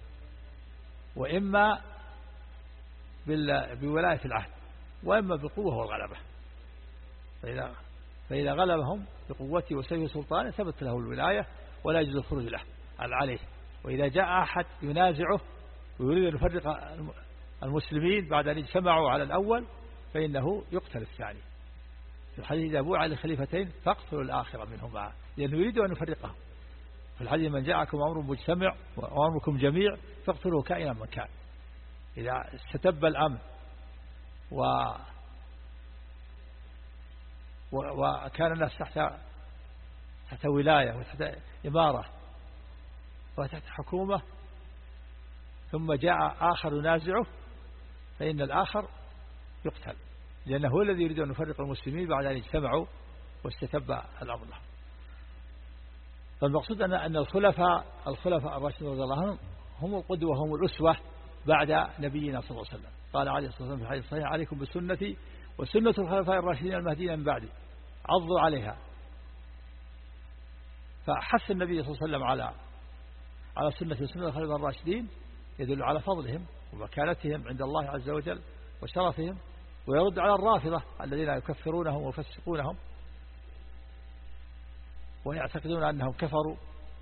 وإما بولاية العهد، وإما بالقوة والغلبة. فإذا, فإذا غلبهم بقوته وسيف سلطانه ثبت له الولاية ولا يجوز الخروج له عليه. وإذا جاء أحد ينازعه ويريد أن يفرق المسلمين بعد أن اجتمعوا على الأول فإنه يقتل الثاني. في الحديث إذا بوع للخليفتين فاقتلوا الآخر منهما، لأنه يريد أن يفرقهم. في الحديث من جاءكم أمر مجتمع وأمركم جميع فاقتلوا كائنا من كان. إذا استتب الأمن و وكان الناس تحت تحت ولاية وتحت إمارة وتحت حكومة ثم جاء آخر ينازعه فإن الآخر يقتل، لأنه هو الذي يريد أن يفرق المسلمين بعد أن اجتمعوا واستتب الأمر لهم. فالمقصود أن أن الخلفاء الخلفاء الراشدين رضي الله عنهم هم القدوة وهم الأسوة بعد نبينا صلى الله عليه وسلم. قال عليه الصلاة والسلام في الحديث الصحيح عليكم بسنتي وسنة الخلفاء الراشدين المهديين من بعدي عضوا عليها. فحث النبي صلى الله عليه وسلم على على سنة وسنة الخلفاء الراشدين يدل على فضلهم ومكانتهم عند الله عز وجل وشرفهم، ويرد على الرافضة الذين يكفرونهم ويفسقونهم ويعتقدون أنهم كفروا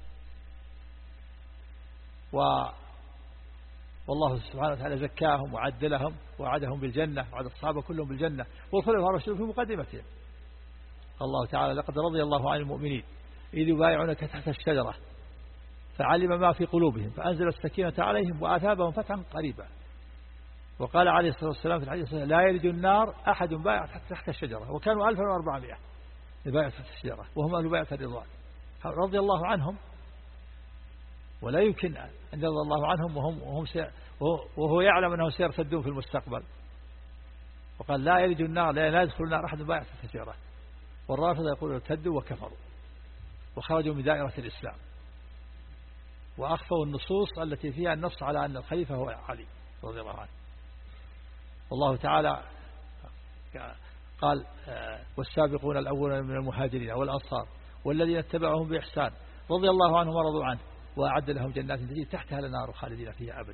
و والله سبحانه وتعالى زكاهم وعدلهم وعدهم بالجنة وعد الصحابة كلهم بالجنة والخلفاء الراشدون في مقدمتهم. الله تعالى لقد رضي الله عن المؤمنين إذ يبايعونك تحت الشجرة فعلم ما في قلوبهم فأنزل السكينة عليهم وآثابهم فتحا قريبا. وقال عليه الصلاة والسلام في الحديث لا يلج النار أحد بايع تحت الشجرة، وكانوا ألفا وأربعمائة بايع تحت الشجرة وهم أهل بيعة الرضوان رضي الله عنهم، ولا يمكن أن يرضى الله عنهم وهم وهم وهو يعلم أنه سيرتدون في المستقبل. وقال لا يلج النار لا يدخل النار أحد بايع تحت الشجرة. والرافضة يقول ارتدوا وكفروا وخرجوا من دائرة الإسلام، وأخفوا النصوص التي فيها النص على أن الخليفة هو علي رضي الله عنه. والله تعالى قال والسابقون الأولون من المهاجرين والأنصار والذين اتبعهم بإحسان رضي الله عنهم ورضوا عنه وأعد لهم جنات تجري تحتها الأنهار خالدين فيها أبدا.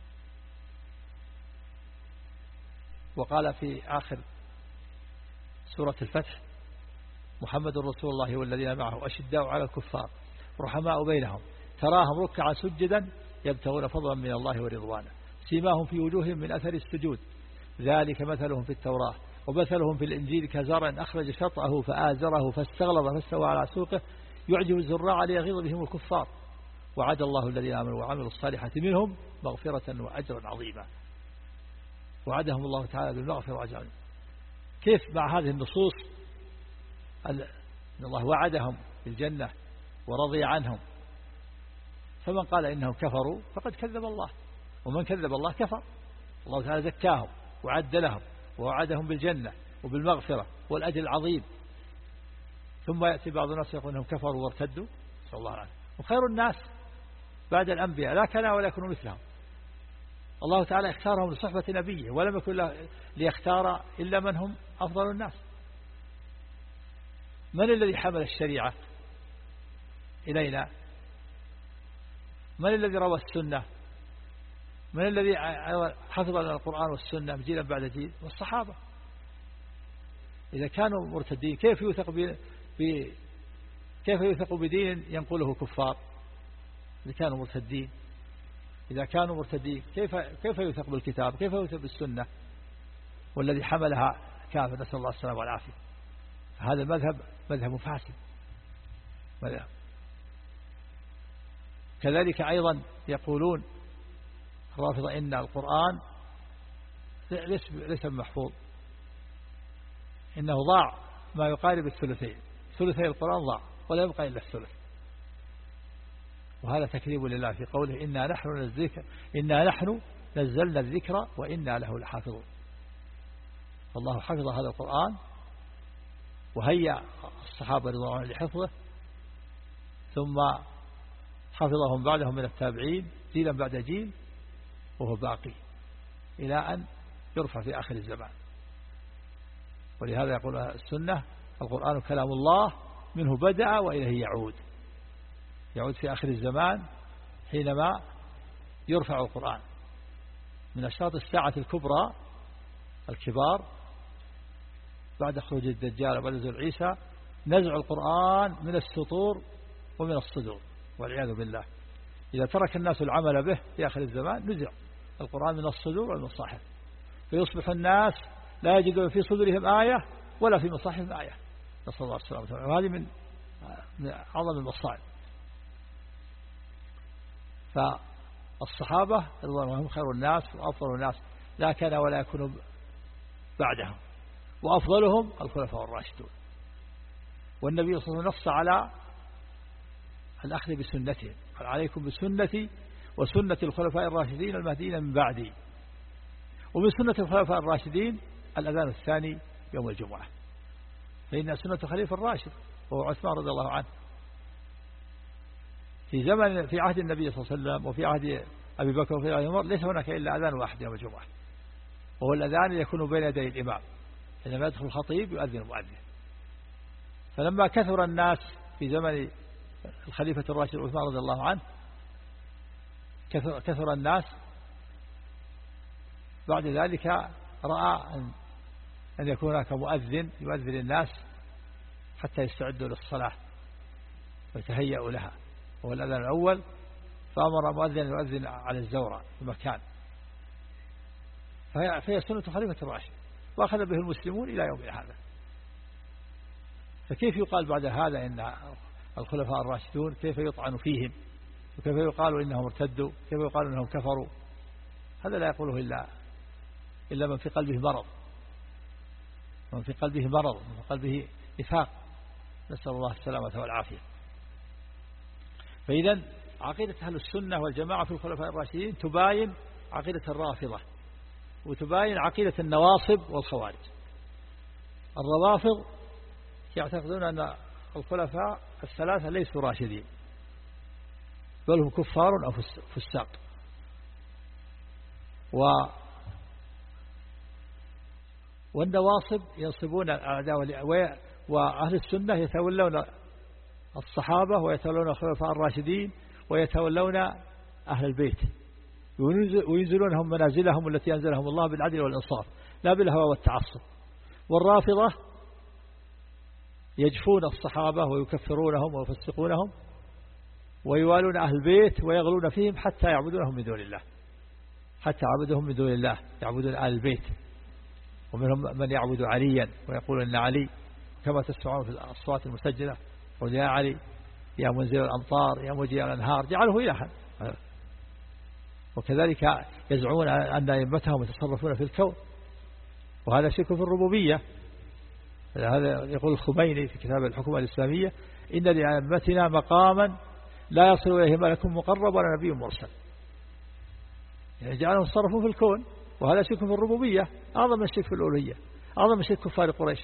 وقال في آخر سورة الفتح محمد رسول الله والذين معه أشداء على الكفار رحماء بينهم تراهم ركعا سجدا يبتغون فضلا من الله ورضوانه سيماهم في وجوههم من أثر السجود ذلك مثلهم في التوراة ومثلهم في الإنجيل كزرع أخرج شطأه فآزره فاستغلظ فاستوى على سوقه يعجب الزراع ليغيظ بهم الكفار وعد الله الذين آمنوا وعملوا الصالحات منهم مغفرة وأجرا عظيما. وعدهم الله تعالى بالمغفرة وأجرا عظيما. كيف مع هذه النصوص أن الله وعدهم بالجنة ورضي عنهم، فمن قال إنهم كفروا فقد كذب الله، ومن كذب الله كفر. الله تعالى زكاهم وعد لهم ووعدهم بالجنة وبالمغفرة والأجر العظيم، ثم يأتي بعض الناس يقول إنهم كفروا وارتدوا صلى الله عليه وسلم. وخير الناس بعد الأنبياء لا كان ولا يكونوا مثلهم. الله تعالى اختارهم لصحبة نبيه ولم يكن له ليختار إلا من هم أفضل الناس. من الذي حمل الشريعة إلينا؟ من الذي روى السنة؟ من الذي حفظ لنا القرآن والسنة جيلا بعد جيل؟ والصحابة. إذا كانوا مرتدين كيف يوثق ب... ب... كيف يوثق بدين ينقله كفار؟ إذا كانوا مرتدين إذا كانوا مرتدين كيف كيف يوثق بالكتاب؟ كيف يوثق بالسنة؟ والذي حملها كافر نسأل الله السلامة والعافية. هذا المذهب مذهب فاسد. مذهب. كذلك أيضا يقولون الرافضة إن القرآن ليس محفوظ، إنه ضاع ما يقارب الثلثين، ثلثي القرآن ضاع ولا يبقى إلا الثلث. وهذا تكذيب لله في قوله إنا نحن نزلنا إنا نحن نزلنا الذكر وإنا له لحافظون. فالله حفظ هذا القرآن وهيأ الصحابة رضي الله عنهم لحفظه، ثم حفظهم بعدهم من التابعين جيلا بعد جيل، وهو باقي إلى أن يرفع في آخر الزمان. ولهذا يقول السنة القرآن كلام الله منه بدأ وإليه يعود، يعود في آخر الزمان حينما يرفع القرآن. من أشراط الساعة الكبرى الكبار بعد خروج الدجال وبعد نزول عيسى نزع القرآن من السطور ومن الصدور والعياذ بالله. إذا ترك الناس العمل به في آخر الزمان نزع القرآن من الصدور والمصاحف، فيصبح الناس لا يجدون في صدورهم آية ولا في مصاحفهم آية، نسأل الله السلامة. وهذه من أعظم المصائب. فالصحابة هم خير الناس وأفضل الناس لا كان ولا يكون بعدهم، وأفضلهم الخلفاء الراشدون. والنبي صلى الله عليه وسلم نص على الأخذ بسنتهم، قال عليكم بسنتي وسنة الخلفاء الراشدين المهديين من بعدي. ومن سنة الخلفاء الراشدين الأذان الثاني يوم الجمعة، فإن سنة خليفة الراشد وهو عثمان رضي الله عنه في زمن في عهد النبي صلى الله عليه وسلم وفي عهد أبي بكر وفي عهد عمر ليس هناك إلا أذان واحد يوم الجمعة، وهو الأذان يكون بين يدي الإمام حينما يدخل الخطيب يؤذن المؤذن. فلما كثر الناس في زمن الخليفة الراشد عثمان رضي الله عنه كثر, كثر الناس، بعد ذلك رأى أن, أن يكون هناك مؤذن يؤذن الناس حتى يستعدوا للصلاة ويتهيأوا لها، وهو الأذان الأول، فأمر مؤذن يؤذن على الزورة في مكان، فهي, فهي سنة خليفة الراشد وأخذ به المسلمون إلى يومنا هذا. فكيف يقال بعد هذا إن الخلفاء الراشدون كيف يطعن فيهم وكيف يقال إنهم ارتدوا، كيف يقال إنهم كفروا. هذا لا يقوله إلا إلا من في قلبه مرض، من في قلبه مرض، من في قلبه نفاق، نسأل الله السلامة والعافية. فإذا عقيدة أهل السنة والجماعة في الخلفاء الراشدين تباين عقيدة الرافضة، وتباين عقيدة النواصب والخوارج. الروافض يعتقدون أن الخلفاء الثلاثة ليسوا راشدين، بل هم كفار أو فساق. و والنواصب ينصبون الأعداء، وأهل السنة يتولون الصحابة ويتولون الخلفاء الراشدين ويتولون أهل البيت، وينزلونهم منازلهم التي أنزلهم الله بالعدل والإنصاف لا بالهوى والتعصب. والرافضة يجفون الصحابة ويكفرونهم ويفسقونهم ويوالون أهل البيت ويغلون فيهم حتى يعبدونهم من دون الله، حتى يعبدهم من دون الله، يعبدون أهل البيت. ومنهم من يعبد عليا ويقول إن علي، كما تسمعون في الأصوات المسجلة، قل يا علي يا منزل الأمطار يا مجيء الأنهار، جعله إلها. وكذلك يزعمون أن أئمتهم يتصرفون في الكون، وهذا شرك في الربوبية. هذا يقول الخميني في كتاب الحكومة الإسلامية: إن لأئمتنا مقاما لا يصل إليه ملك مقرب ولا نبي مرسل. يعني جعلهم يتصرفون في الكون، وهذا شرك في الربوبية أعظم من الشرك في الألوهية، أعظم من شرك كفار قريش.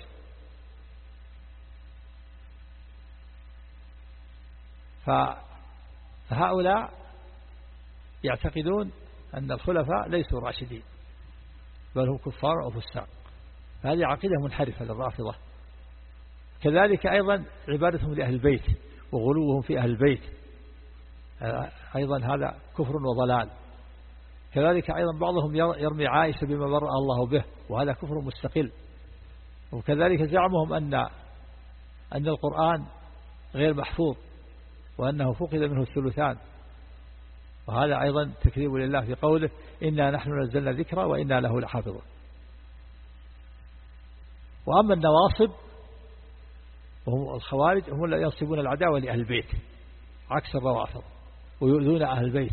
فهؤلاء يعتقدون أن الخلفاء ليسوا راشدين بل هم كفار أو فساق. هذه عقيدة منحرفة للرافضة. كذلك أيضا عبادتهم لأهل البيت وغلوهم في أهل البيت، أيضا هذا كفر وضلال. كذلك أيضا بعضهم يرمي عائشة بما برأ الله به، وهذا كفر مستقل. وكذلك زعمهم أن أن القرآن غير محفوظ وأنه فقد منه الثلثان، وهذا أيضا تكذيب لله في قوله: إنا نحن نزلنا الذكر وإنا له لحافظون. وأما النواصب وهم الخوارج هم الذين ينصبون العداوة لأهل البيت عكس الروافض، ويؤذون أهل البيت.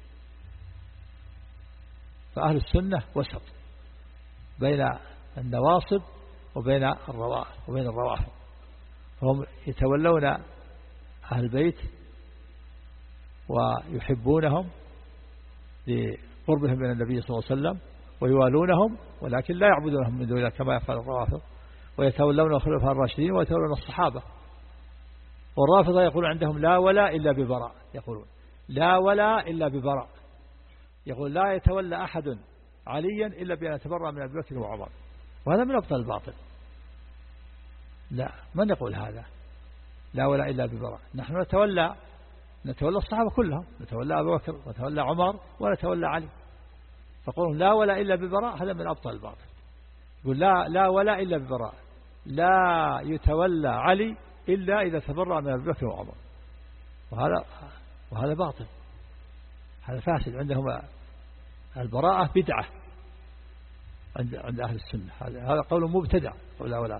فأهل السنة وسط بين النواصب وبين الروافض وبين الروافض، فهم يتولون أهل البيت ويحبونهم لقربهم من النبي صلى الله عليه وسلم ويوالونهم، ولكن لا يعبدونهم من دون الله كما يفعل الروافض، ويتولون الخلفاء الراشدين ويتولون الصحابة. والرافضة يقول عندهم لا ولا إلا ببراء، يقولون لا ولا إلا ببراء، يقول لا يتولى أحد عليا إلا بأن يتبرأ من أبي بكر وعمر، وهذا من أبطل الباطل. لا، من يقول هذا؟ لا ولا إلا ببراء. نحن نتولى نتولى الصحابة كلهم، نتولى أبي بكر ونتولى عمر ونتولى علي. فقولهم لا ولا إلا ببراء هذا من أبطل الباطل. يقول لا لا ولا إلا ببراء، لا يتولى علي إلا إذا تبرأ من أبي بكر وعمر، وهذا وهذا باطل، هذا فاسد. عندهم البراءة بدعة عند عند أهل السنة، هذا قول مبتدع ولا ولا.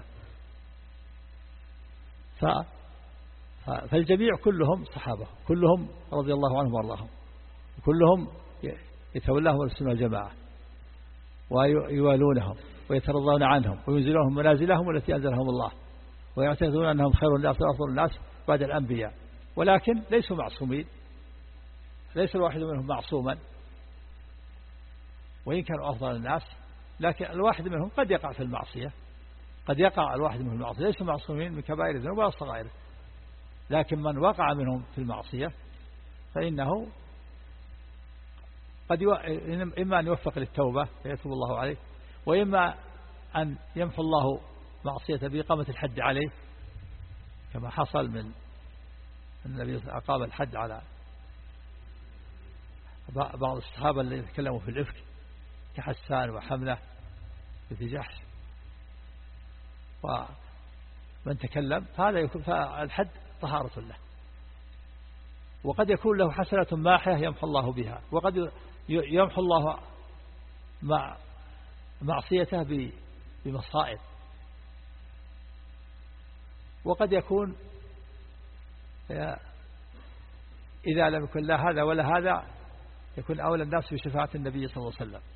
ف فالجميع كلهم صحابة، كلهم رضي الله عنهم وارضاهم، كلهم يتولاهم السنة والجماعة ويوالونهم ويترضون عنهم وينزلونهم منازلهم التي أنزلهم الله، ويعتقدون أنهم خير الناس وأفضل الناس بعد الأنبياء، ولكن ليسوا معصومين، ليس الواحد منهم معصوما، وإن كانوا أفضل الناس لكن الواحد منهم قد يقع في المعصية، قد يقع الواحد منهم المعصية، ليسوا معصومين من كبائر الذنوب ولا الصغائر. لكن من وقع منهم في المعصية فإنه قد يو... إما أن يوفق للتوبة فيتوب الله عليه، وإما أن يمحو الله معصيته بإقامة الحد عليه، كما حصل من النبي أقام الحد على بعض الصحابة الذين تكلموا في الإفك كحسان وحملة بنت جحش، ومن تكلم هذا يكون فالحد طهارة له، وقد يكون له حسنة ماحية يمحو الله بها، وقد يمحو الله مع معصيته بمصائب، وقد يكون إذا لم يكن لا هذا ولا هذا يكون أولى الناس بشفاعة النبي صلى الله عليه وسلم،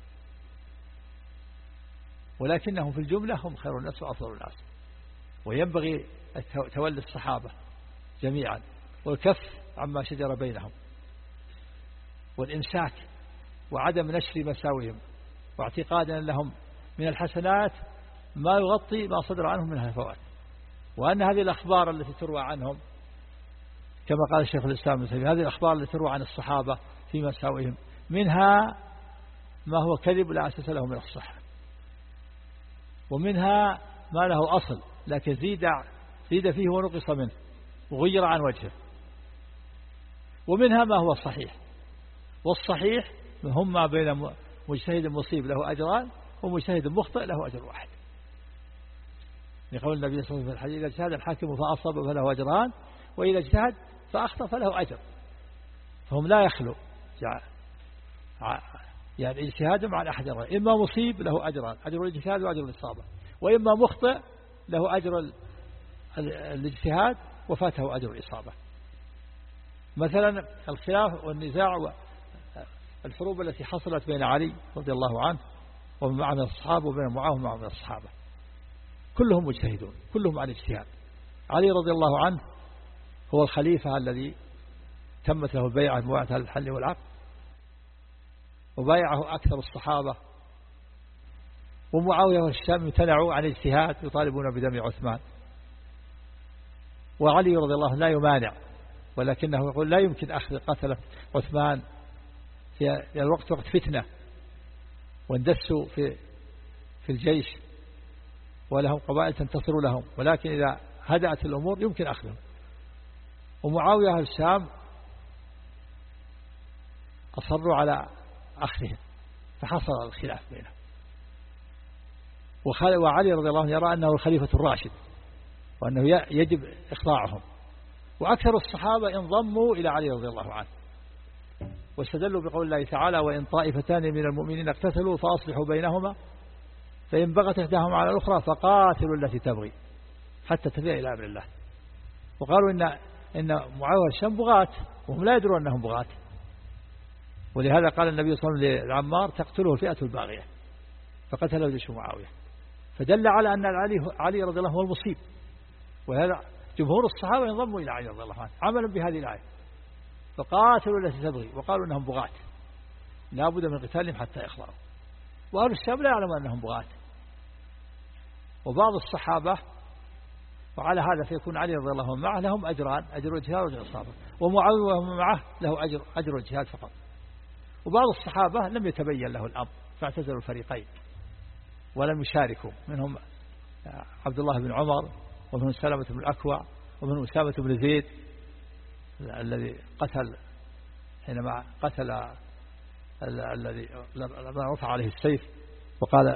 ولكنهم في الجملة هم خير الناس وأفضل الناس. وينبغي تولي الصحابة جميعا والكف عما شجر بينهم والإمساك وعدم نشر مساويهم، واعتقادا لهم من الحسنات ما يغطي ما صدر عنهم من الهفوات، وأن هذه الأخبار التي تروى عنهم كما قال الشيخ الإسلام ابن تيمية، هذه الأخبار التي تروى عن الصحابة في مساوئهم منها ما هو كذب لا أساس له من الصحة، ومنها ما له أصل لكن زيد زيد فيه ونقص منه وغير عن وجهه، ومنها ما هو صحيح، والصحيح هم ما بين مجتهد مصيب له أجران ومجتهد مخطئ له أجر واحد، لقول النبي صلى الله عليه وسلم في الحديث: إذا اجتهد الحاكم فأصاب فله أجران وإذا اجتهد فأخطأ فله أجر. فهم لا يخلو يعني اجتهادهم عن أحد أجرين، إما مصيب له أجران، أجر الاجتهاد وأجر الإصابة، وإما مخطئ له أجر الاجتهاد وفاته أجر الإصابة. مثلا الخلاف والنزاع والحروب التي حصلت بين علي رضي الله عنه ومن معه من الصحابة وبين معاوية ومعه من الصحابة، كلهم مجتهدون كلهم عن اجتهاد. علي رضي الله عنه هو الخليفة الذي تمت له البيعة بمواعة الحل والعقد، وبايعه أكثر الصحابة. ومعاوية والشام امتنعوا عن اجتهاد يطالبون بدم عثمان، وعلي رضي الله عنه لا يمانع، ولكنه يقول لا يمكن أخذ قتل عثمان في الوقت وقت فتنة واندسوا في في الجيش ولهم قبائل تنتصر لهم، ولكن إذا هدأت الأمور يمكن أخذهم. ومعاوية والشام أصروا على أخذهم فحصل الخلاف بينهم. وعلي رضي الله عنه يرى أنه الخليفة الراشد وأنه يجب إخضاعهم، وأكثر الصحابة انضموا إلى علي رضي الله عنه، واستدلوا بقول الله تعالى: وإن طائفتان من المؤمنين اقتتلوا فأصلحوا بينهما فإن بغت إحداهما على الأخرى فقاتلوا التي تبغي حتى تفيء إلى أمر الله. وقالوا إن إن معاوية والشام بغاة وهم لا يدرون أنهم بغاة، ولهذا قال النبي صلى الله عليه وسلم لعمار: تقتله الفئة الباغية، فقتله جيش معاوية، فدل على أن علي علي رضي الله عنه هو المصيب. وهذا جمهور الصحابة ينضموا إلى علي رضي الله عنه عملا بهذه الآية، فقاتلوا التي تبغي، وقالوا أنهم بغاة لا بد من قتالهم حتى يخضعوا. وأهل الشام لا يعلمون أنهم بغاة. وبعض الصحابة وعلى هذا فيكون علي رضي الله عنه معه لهم أجران، أجر الجهاد وأجر الإصابة، ومعاوية وهم معه له أجر أجر الجهاد فقط. وبعض الصحابة لم يتبين له الأمر فاعتزلوا الفريقين ولم يشاركوا، منهم عبد الله بن عمر ومنهم سلمة بن الأكوع ومنهم أسامة بن زيد الذي قتل حينما قتل الذي لما رفع عليه السيف وقال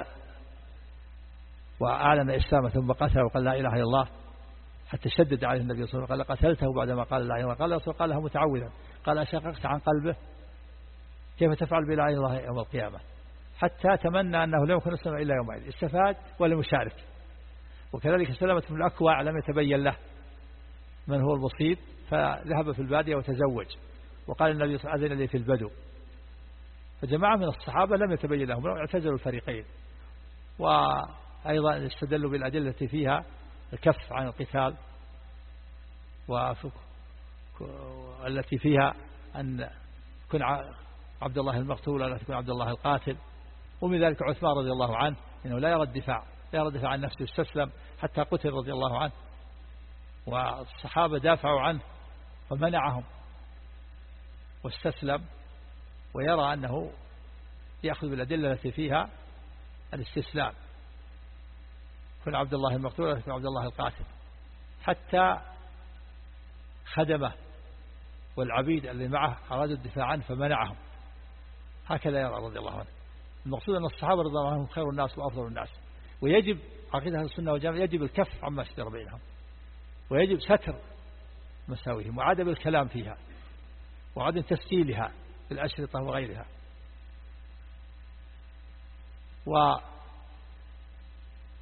وأعلن إسلامه ثم قتله وقال لا إله إلا الله، حتى شدد عليه النبي صلى الله عليه وسلم قال قتلته بعدما قال لا إله إلا الله. قال الرسول قال له متعوذا، قال أشققت عن قلبه كيف تفعل بلا إله إلا الله يوم القيامة، حتى تمنى أنه لم يكن يسلم إلا يومئذ، استفاد ولم يشارك. وكذلك سلمة بن الأكوع لم يتبين له من هو المصيب فذهب في البادية وتزوج، وقال النبي صلى الله عليه وسلم أذن لي في البدو. فجماعة من الصحابة لم يتبين لهم اعتزلوا الفريقين. وأيضا استدلوا بالأدلة التي فيها الكف عن القتال والتي فيها أن يكون عبد الله المقتول ولا تكون عبد الله القاتل. ومن ذلك عثمان رضي الله عنه إنه لا يرى الدفاع لا يرى الدفاع عن نفسه، استسلم حتى قتل رضي الله عنه، والصحابة دافعوا عنه فمنعهم واستسلم، ويرى أنه يأخذ بالأدلة التي فيها الاستسلام، كن عبد الله المقتول ولا تكون عبد الله القاتل، حتى خدمه والعبيد اللي معه أرادوا الدفاع عنه فمنعهم. هكذا يرى رضي الله عنه. المقصود أن الصحابة رضي الله عنهم خير الناس وأفضل الناس، ويجب عقيدة السنة والجماعة يجب الكف عما شجر بينهم، ويجب ستر مساويهم وعدم الكلام فيها وعدم تسجيلها في الأشرطة وغيرها. و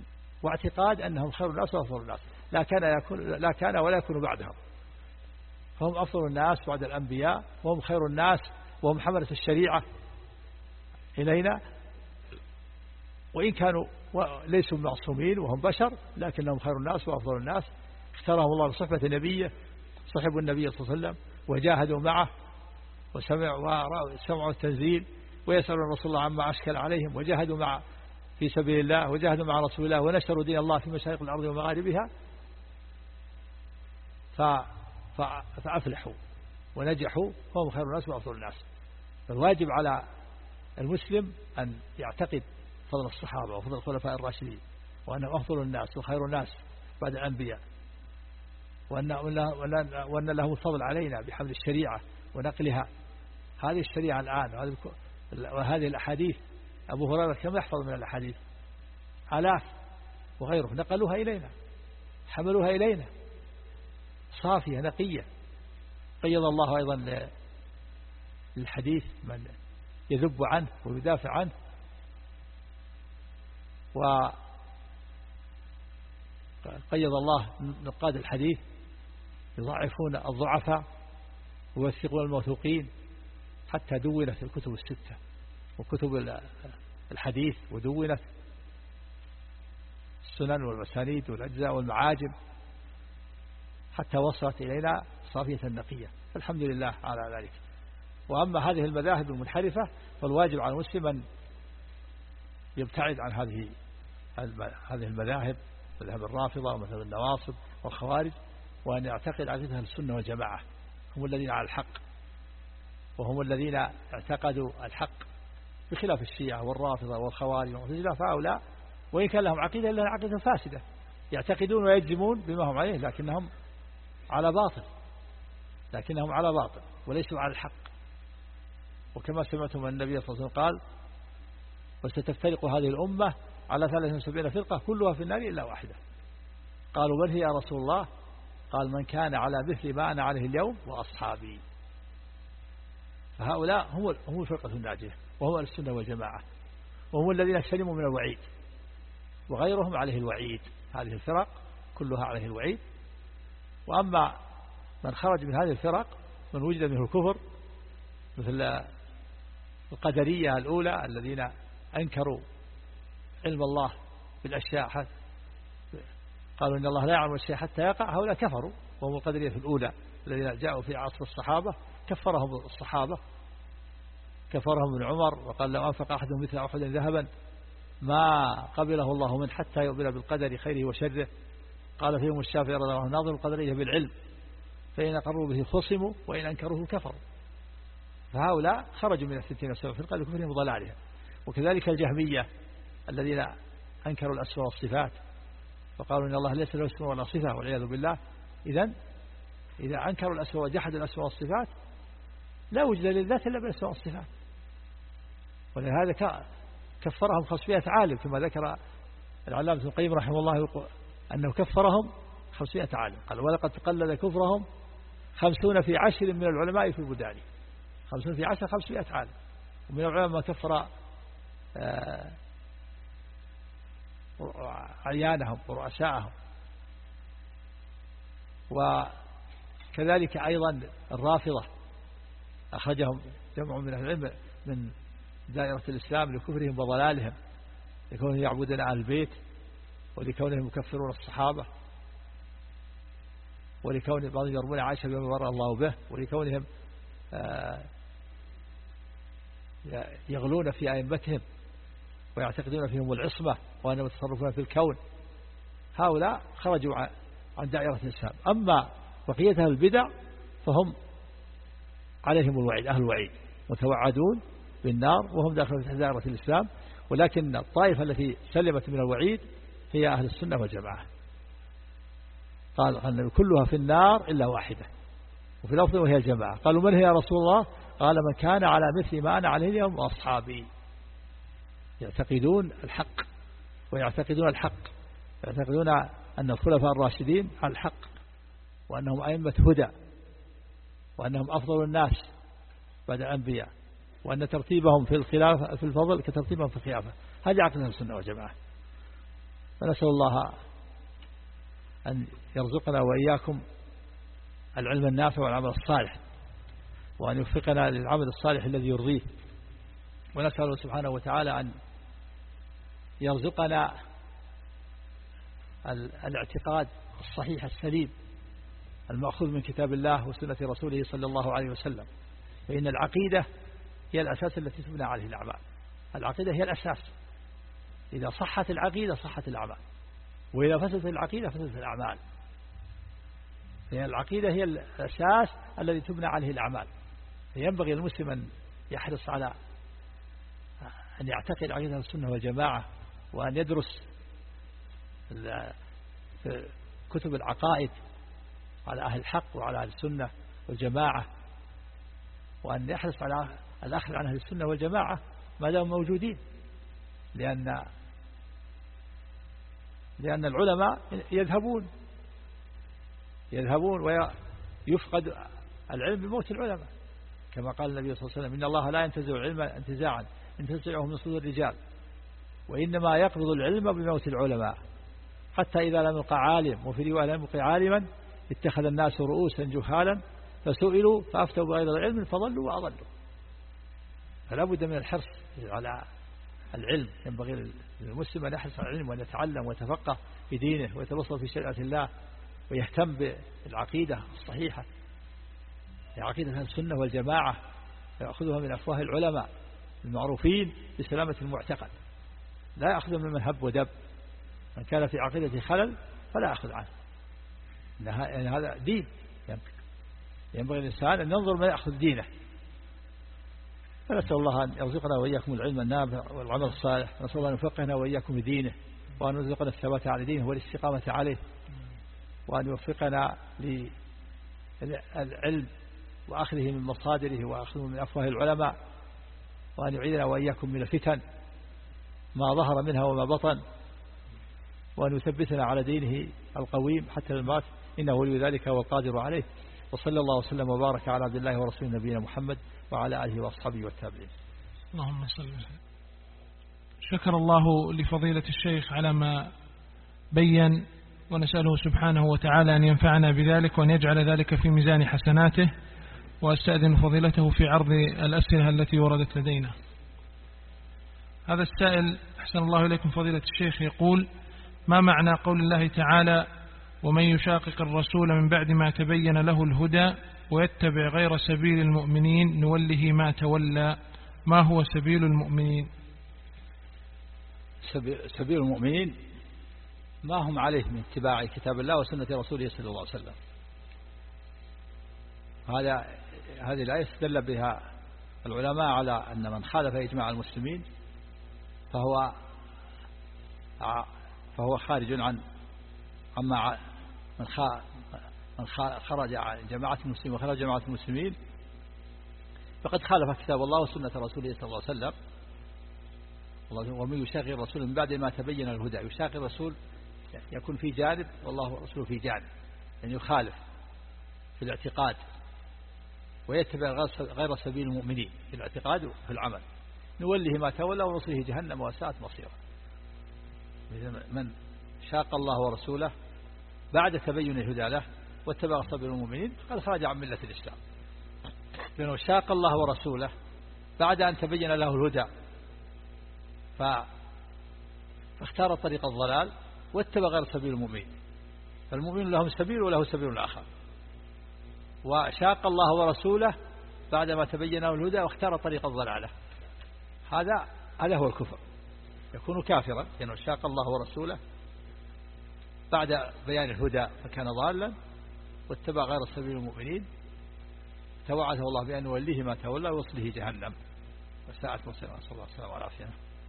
واعتقاد أنهم خير الناس وأفضل الناس لا كان يكون لا كان ولا يكون بعدهم. فهم أفضل الناس بعد الأنبياء، وهم خير الناس، وهم حملة الشريعة إلينا، وإن كانوا ليسوا معصومين وهم بشر، لكنهم خير الناس وأفضل الناس. اختارهم الله لصحبة نبيه، صحبوا النبي صلى الله عليه وسلم وجاهدوا معه وسمعوا وسمعوا التنزيل، ويسألون رسول الله عما أشكل عليهم، وجاهدوا مع في سبيل الله، وجاهدوا مع رسول الله، ونشروا دين الله في مشارق الأرض ومغاربها، فأفلحوا ونجحوا، فهم خير الناس وأفضل الناس. فالواجب على المسلم أن يعتقد فضل الصحابة وفضل الخلفاء الراشدين، وأنهم أفضل الناس وخير الناس بعد الأنبياء، وأن, وأن له الفضل علينا بحمل الشريعة ونقلها. هذه الشريعة الآن وهذه الأحاديث، أبو هريرة كم يحفظ من الأحاديث؟ آلاف، وغيره نقلوها إلينا، حملوها إلينا صافية نقية. قيض الله أيضا للحديث من يذب عنه ويدافع عنه، وقيض الله نقاد الحديث يضعفون الضعفاء ويوثقون الموثوقين، حتى دونت الكتب الستة وكتب الحديث، ودونت السنن والمسانيد والأجزاء والمعاجم، حتى وصلت إلينا صافية نقية، الحمد لله على ذلك. وأما هذه المذاهب المنحرفة فالواجب على المسلم أن يبتعد عن هذه هذه المذاهب، مذهب الرافضة ومذهب النواصب والخوارج، وأن يعتقد عقيدة السنة والجماعة، هم الذين على الحق، وهم الذين اعتقدوا الحق، بخلاف الشيعة والرافضة والخوارج والمعتزلة، فهؤلاء وإن كان لهم عقيدة إلا عقيدة فاسدة، يعتقدون ويجزمون بما هم عليه، لكنهم على باطل لكنهم على باطل وليسوا على الحق. وكما سمعتم من النبي صلى الله عليه وسلم قال: وستفترق هذه الأمة على ثلاث وسبعين فرقة كلها في النار إلا واحدة. قالوا: من هي يا رسول الله؟ قال: من كان على مثل ما أنا عليه اليوم وأصحابي. فهؤلاء هم هم الفرقة الناجية، وهم السنة والجماعة، وهم الذين سلموا من الوعيد، وغيرهم عليه الوعيد. هذه الفرق كلها عليه الوعيد. وأما من خرج من هذه الفرق، من وجد منه الكفر، مثل القدرية الأولى الذين أنكروا علم الله بالأشياء، قالوا إن الله لا يعلم الشيء حتى يقع، هؤلاء كفروا، وهم القدرية الأولى الذين جاءوا في عصر الصحابة، كفرهم الصحابة، كفرهم ابن عمر، وقال: لو أنفق أحد مثل أحد ذهبا ما قبله الله من حتى يؤمن بالقدر خيره وشره. قال فيهم الشافعي رضي الله عنه: ناظر القدرية بالعلم، فإن أقروا به خصموا وإن أنكروه كفروا. فهؤلاء خرجوا من الستين والسبع فرقة لكفرهم وضلالها. وكذلك الجهمية الذين أنكروا الأسماء والصفات، وقالوا إن الله ليس له اسم ولا صفة والعياذ بالله. إذن إذا أنكروا الأسماء وجحدوا الأسماء والصفات لا وجد للذات إلا بالأسماء والصفات. ولهذا كفرهم خمسمائة عالم، كما ذكر العلامة ابن القيم رحمه الله أنه كفرهم خمسمائة عالم. قال: ولقد تقلد كفرهم خمسون في عشر من العلماء في البلدان. خمسون في عشر خمسمائة عالم. ومن العلماء ما كفر عيانهم ورؤساءهم. وكذلك أيضا الرافضة أخرجهم جمع من العلم من دائرة الإسلام لكفرهم وضلالهم، لكونهم يعبدون أهل البيت، ولكونهم يكفرون الصحابة، ولكون بعضهم يرمون عائشة بما برأ الله به، ولكونهم يغلون في أئمتهم ويعتقدون فيهم العصمة وأنهم يتصرفون في الكون. هؤلاء خرجوا عن دائرة الإسلام. أما بقية أهل البدع فهم عليهم الوعيد، أهل الوعيد متوعدون بالنار وهم داخل في دائرة الإسلام. ولكن الطائفة التي سلمت من الوعيد هي أهل السنة والجماعة. قال أن كلها في النار إلا واحدة، وفي لفظ وهي الجماعة. قالوا: من هي يا رسول الله؟ قال: من كان على مثل ما أنا عليه اليوم وأصحابي. يعتقدون الحق ويعتقدون الحق يعتقدون أن الخلفاء الراشدين على الحق، وأنهم أئمة هدى، وأنهم أفضل الناس بعد الأنبياء، وأن ترتيبهم في الخلافة في الفضل كترتيبهم في الخلافة. هذه عقيدة السنة والجماعة. فنسأل الله أن يرزقنا وإياكم العلم النافع والعمل الصالح، وأن يوفقنا للعمل الصالح الذي يرضيه. ونسأله سبحانه وتعالى أن يرزقنا الاعتقاد الصحيح السليم المأخوذ من كتاب الله وسنة رسوله صلى الله عليه وسلم، فإن العقيدة هي الأساس التي تبنى عليه الأعمال. العقيدة هي الأساس، إذا صحت العقيدة صحت الأعمال، وإذا فسدت العقيدة فسدت الأعمال. فهي العقيدة هي الأساس الذي تبنى عليه الأعمال. فينبغي المسلم أن يحرص على أن يعتقد عقيدة السنة والجماعة، وأن يدرس كتب العقائد على أهل الحق وعلى أهل السنة والجماعة، وأن يحرص على الأخذ عن أهل السنة والجماعة ما داموا موجودين، لأن لأن العلماء يذهبون يذهبون ويفقد العلم بموت العلماء، كما قال النبي صلى الله عليه وسلم: إن الله لا ينتزع العلم انتزاعا ينتزعه من صدور الرجال، وإنما يقبض العلم بموت العلماء، حتى إذا لم يلقى عالم، وفي رواية لم يلقى عالما اتخذ الناس رؤوسا جهالا فسئلوا فأفتوا بغير العلم فضلوا وأضلوا. فلا بد من الحرص على العلم. ينبغي للمسلم أن يحرص على العلم، وأن يتعلم ويتفقه في دينه ويتبصر في شريعة الله، ويهتم بالعقيدة الصحيحة، عقيدة السنة والجماعة، يأخذها من أفواه العلماء المعروفين بسلامة المعتقد، لا يأخذ من هب ودب. من كان في عقيدة خلل فلا أخذ عنه، يعني هذا دين. ينبغي الإنسان أن ينظر ما يأخذ دينه. فنسأل الله أن يرزقنا وإياكم العلم النافع والعمل الصالح، نسأل الله أن يوفقنا وإياكم بدينه، وأن يرزقنا الثبات على دينه والاستقامة عليه، وأن يوفقنا للعلم وأخذه من مصادره وأخذه من أفواه العلماء، وأن يعيذنا وإياكم من الفتن ما ظهر منها وما بطن، وأن يثبتنا على دينه القويم حتى الممات، إنه ولي ذلك والقادر عليه. وصلى الله وسلم وبارك على عبد الله ورسوله نبينا محمد وعلى آله وأصحابه والتابعين. اللهم صل وسلم. شكر الله لفضيلة الشيخ على ما بين، ونسأله سبحانه وتعالى أن ينفعنا بذلك وأن يجعل ذلك في ميزان حسناته. وأستأذن فضيلته في عرض الأسئلة التي وردت لدينا. هذا السائل أحسن الله إليكم فضيلة الشيخ يقول: ما معنى قول الله تعالى: ومن يشاقق الرسول من بعد ما تبين له الهدى ويتبع غير سبيل المؤمنين نوله ما تولى؟ ما هو سبيل المؤمنين؟ سبيل المؤمنين ما هم عليه من اتباع كتاب الله وسنة رسوله صلى الله عليه وسلم. هذا هذه الآية استدل بها العلماء على أن من خالف إجماع المسلمين فهو فهو خارج عن عما من من خرج عن جماعة المسلمين وخرج جماعة المسلمين فقد خالف كتاب الله وسنة رسوله صلى الله عليه وسلم. ومن يشاقق الرسول من بعد ما تبين الهدى، يشاقق الرسول يكون في جانب والله ورسوله في جانب، يعني يخالف في الاعتقاد ويتبع غير سبيل المؤمنين في الاعتقاد وفي العمل نوله ما تولى ونصله جهنم وساءت مصيره. من شاق الله ورسوله بعد تبين الهدى له واتبع سبيل المؤمنين فقد خرج عن ملة الإسلام، لأنه شاق الله ورسوله بعد أن تبين له الهدى فاختار طريق الضلال واتبع غير سبيل المؤمنين. فالمؤمن لهم سبيل وله سبيل آخر، وشاق الله ورسوله بعدما تبين له الهدى واختار طريق الضلالة. هذا هذا هو الكفر، يكون كافرا لأنه شاق الله ورسوله بعد بيان الهدى فكان ضالا واتبع غير سبيل المؤمنين، توعده الله بأن يوليه ما تولى ويصله جهنم وساءت مصيره. صلى الله عليه وسلم والعافية.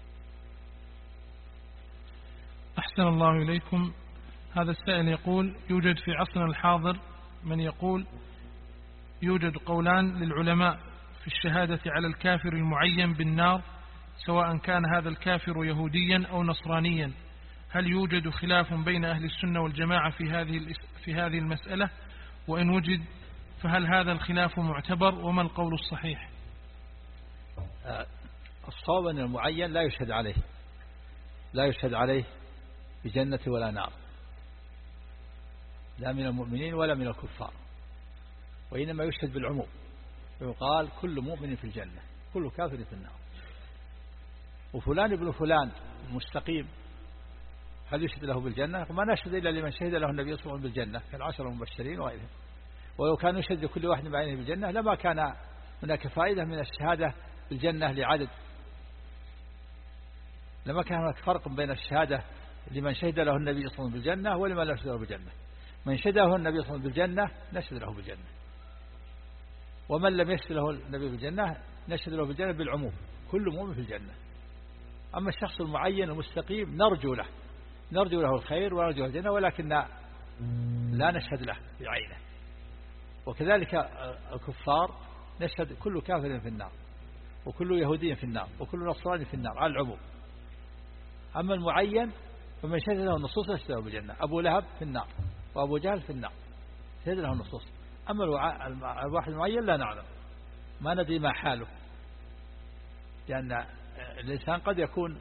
أحسن الله إليكم. هذا السائل يقول: يوجد في عصرنا الحاضر من يقول يوجد قولان للعلماء في الشهادة على الكافر المعين بالنار سواء كان هذا الكافر يهوديا أو نصرانيا، هل يوجد خلاف بين أهل السنة والجماعة في هذه في هذه المسألة؟ وإن وجد فهل هذا الخلاف معتبر؟ وما القول الصحيح؟ الصواب أن المعين لا يشهد عليه لا يشهد عليه بجنة ولا نار، لا من المؤمنين ولا من الكفار، وإنما يشهد بالعموم، ويقال كل مؤمن في الجنة كل كافر في النار. وفلان ابن فلان مستقيم هل يشهد له بالجنة؟ ما نشهد إلا لمن شهد له النبي صلى الله عليه وسلم بالجنة كالعشر المبشرين وغيرهم. ولو كان يشهد لكل واحد بعينه بالجنة لما كان هناك فائدة من الشهادة بالجنة لعدد، لما كان هناك فرق بين الشهادة لمن شهد له النبي صلى الله عليه وسلم بالجنة ولمن لا يشهد له بالجنة. من شهد له النبي صلى الله عليه وسلم بالجنة نشهد له بالجنة، ومن لم يشهد له النبي بالجنة نشهد له بالجنة بالعموم كل مؤمن في الجنة. أما الشخص المعين المستقيم نرجو له نرجو له الخير ونرجو له الجنة، ولكن لا نشهد له بعينه. وكذلك الكفار نشهد كل كافر في النار وكل يهودي في النار وكل نصراني في النار على العموم. أما المعين فمن شهد له النصوص نشهد له بالجنة. أبو لهب في النار وأبو جهل في النار شهد له النصوص. أما الواحد المعين لا نعلم، ما ندري ما حاله، لأن الإنسان قد يكون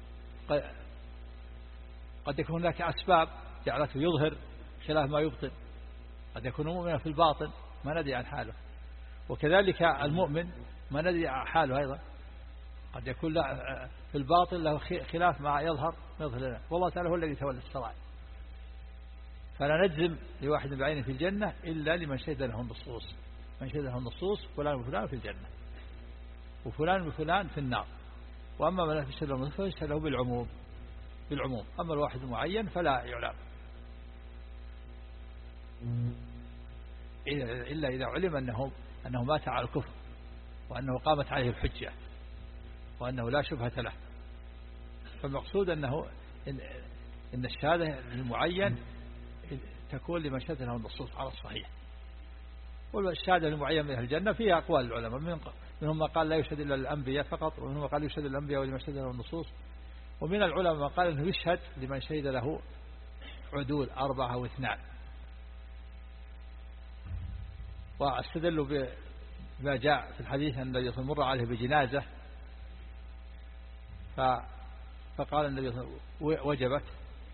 قد يكون هناك أسباب جعلته يظهر خلاف ما يبطن، قد يكون مؤمنا في الباطن ما ندري عن حاله. وكذلك المؤمن ما ندري عن حاله أيضا، قد يكون في الباطن له خلاف ما يظهر يظهر لنا، والله تعالى هو الذي يتولى السرائر. فلا نجزم لواحد بعينه في الجنة إلا لمن شهد له النصوص. من شهد له النصوص فلان وفلان في الجنة وفلان وفلان في النار. وأما من لا يشهد له النصوص فيشهد له بالعموم بالعموم أما الواحد المعين فلا يعلم إلا إذا علم أنه أنه مات على الكفر وأنه قامت عليه الحجة وأنه لا شبهة له. فالمقصود أنه إن, إن الشهادة للمعين تكون لمن شهد له النصوص على الصحيح. والشهادة للمعين من أهل الجنة فيها أقوال العلماء، منهم ما قال لا يشهد إلا للأنبياء فقط، ومنهم ما قال يشهد للأنبياء ولمن شهد له النصوص، ومن العلماء ما قال أنه يشهد لمن شهد له عدول أربعة أو اثنان. واستدلوا بما جاء في الحديث أن النبي مر عليه بجنازة فقال النبي وجبت،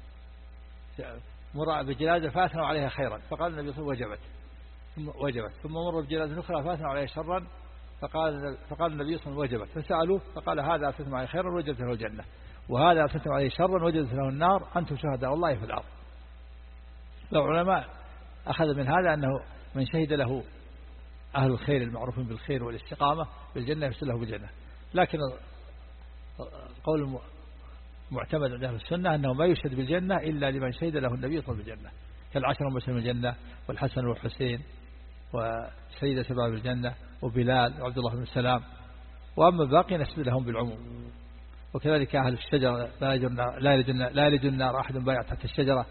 مر بجنازة فأثنوا عليها خيرا فقال النبي وجبت وجبت، ثم مر بجنازة أخرى فأثنوا عليها شرا فقال فقال النبي صلى الله عليه وسلم وجبت، فسألوه فقال هذا أثنوا عليه خيرا وجبت له الجنة، وهذا أثنوا عليه شرا وجبت له النار، أنتم شهداء الله في الأرض. العلماء أخذ من هذا أنه من شهد له أهل الخير المعروفين بالخير والاستقامة بالجنة يفسد له بالجنة. لكن القول المعتمد عند أهل السنة أنه ما يشهد بالجنة إلا لمن شهد له النبي صلى الله عليه وسلم بالجنة، كالعشر المبشرين بالجنة والحسن والحسين وسيدة شباب الجنة وبلال وعبد الله بن سلام. وأما الباقي نشهد لهم بالعموم. وكذلك أهل الشجرة لا يلج النار, لا يلج النار أحد بايع تحت الشجرة.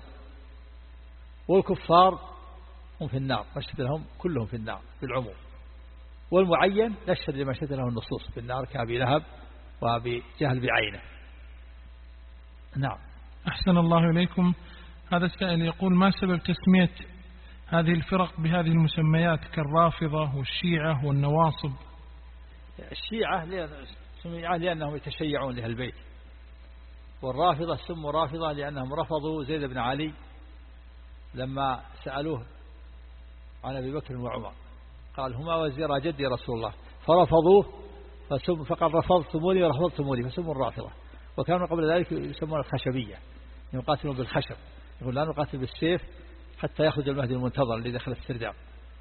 والكفار هم في النار نشهد لهم كلهم في النار بالعموم. والمعين نشهد لما شهد له النصوص في النار كأبي لهب وأبي جهل بعينه. نعم. أحسن الله إليكم. هذا السائل يقول ما سبب تسمية هذه الفرق بهذه المسميات كالرافضة والشيعة والنواصب؟ الشيعة سميوا لأنهم يتشيعون لأهل البيت، والرافضة سموا رافضة لأنهم رفضوا زيد بن علي لما سألوه عن أبي بكر وعمر قال هما وزيرا جدي رسول الله فرفضوه فقال رفضتموني ورفضتموني فسموا الرافضة. وكانوا قبل ذلك يسمون الخشبية يقاتلون بالخشب، يقول لا نقاتل بالسيف حتى يخرج المهدي المنتظر اللي دخل السرداب.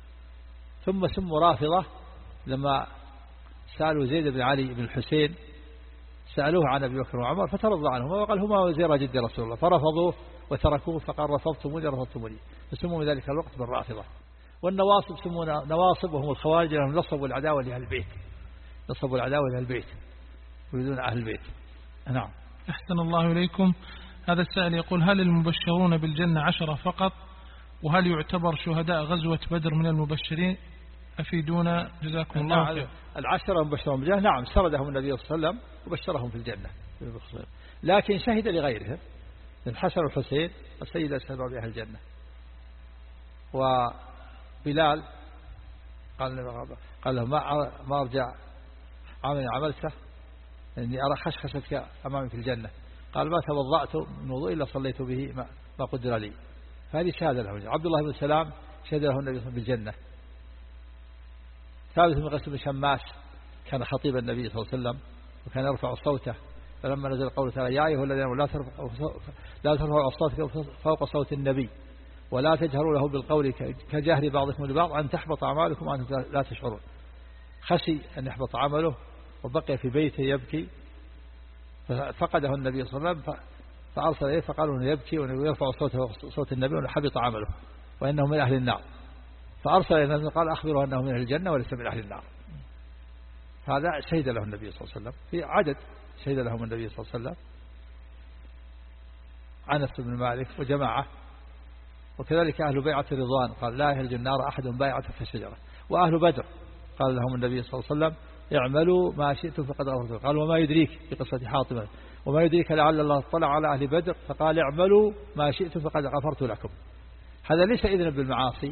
ثم سموا رافضة لما سألوا زيد بن علي بن الحسين سألوه عن أبي بكر وعمر فترضى عنهما وقال هما وزيرا جدي رسول الله فرفضوه وتركوه فقال رفضتموني رفضتموني فسموا ذلك الوقت بالرافضة. والنواصب سمونا نواصب وهم الخوارج لهم نصبوا العداوة لأهل البيت، نصبوا العداوة لأهل البيت يريدون أهل البيت. نعم. أحسن الله إليكم. هذا السائل يقول هل المبشرون بالجنة عشرة فقط، وهل يعتبر شهداء غزوة بدر من المبشرين؟ أفيدونا جزاكم الله خير. العشرة المبشرون بالجنة نعم سردهم النبي صلى الله عليه وسلم وبشرهم في الجنة، لكن شهد لغيرهم الحسن والحسين السيدة شباب أهل الجنة. وبلال قال قال له ما ما أرجع عمل عملته إني أرى خشخشتك أمامي في الجنة. قال ما توضأت من وضوء إلا صليت به ما, ما قدر لي. فهذه شهادة له. عبد الله بن سلام شهد له النبي بالجنة ثابت بن قيس بن شماس كان خطيب النبي صلى الله عليه وسلم وكان يرفع صوته، فلما نزل قوله تعالى يا أيها الذين لا ترفعوا لا ترفعوا أصواتكم فوق صوت النبي ولا تجهروا له بالقول كجهر بعضكم لبعض أن تحبط أعمالكم وأنتم لا تشعرون. خشي أن يحبط عمله وبقي في بيته يبكي، ففقده النبي صلى الله عليه وسلم فأرسل إليه فقالوا أنه يبكي ويرفع صوته صوت النبي وأنه حبط عمله وأنه من أهل النار، فأرسل إليه قال أخبروا أنه من أهل الجنة وليس من أهل النار. هذا شهد له النبي صلى الله عليه وسلم في عدد شهد لهم النبي صلى الله عليه وسلم، أنس بن مالك وجماعة، وكذلك أهل بيعة الرضوان قال لا يهلج النار أحد بايعة في الشجرة، وأهل بدر قال لهم النبي صلى الله عليه وسلم اعملوا ما شئتم فقد غفرت لكم. قال وما يدريك بقصة حاطمة وما يدريك لعل الله اطلع على أهل بدر فقال اعملوا ما شئتم فقد غفرت لكم. هذا ليس إذن بالمعاصي،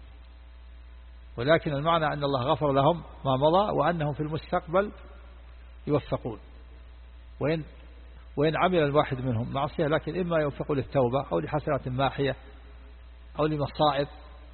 ولكن المعنى أن الله غفر لهم ما مضى وأنهم في المستقبل يوفقون، وإن وإن عمل الواحد منهم معصية لكن إما يوفقوا للتوبة أو لحسنات ماحية أو لمصائب،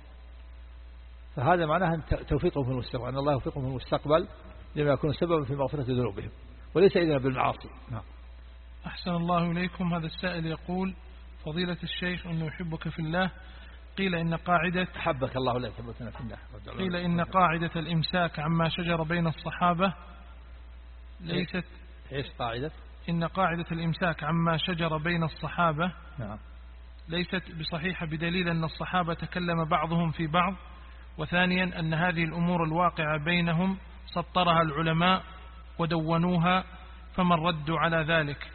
فهذا معناه توفيقهم في المستقبل، أن الله يوفقهم في المستقبل لما يكون سببا في مغفرة ذنوبهم وليس إذن بالمعاصي. نعم. أحسن الله إليكم. هذا السائل يقول فضيلة الشيخ أنه يحبك في الله، قيل إن قاعدة حبك الله لا يثبتنا في الله قيل إن قاعدة الإمساك عما شجر بين الصحابة ليست إيش قاعدة إن قاعدة الإمساك عما شجر بين الصحابة نعم. ليست بصحيحة بدليل أن الصحابة تكلم بعضهم في بعض، وثانيا أن هذه الأمور الواقعة بينهم سطرها العلماء ودونوها، فما الرد على ذلك؟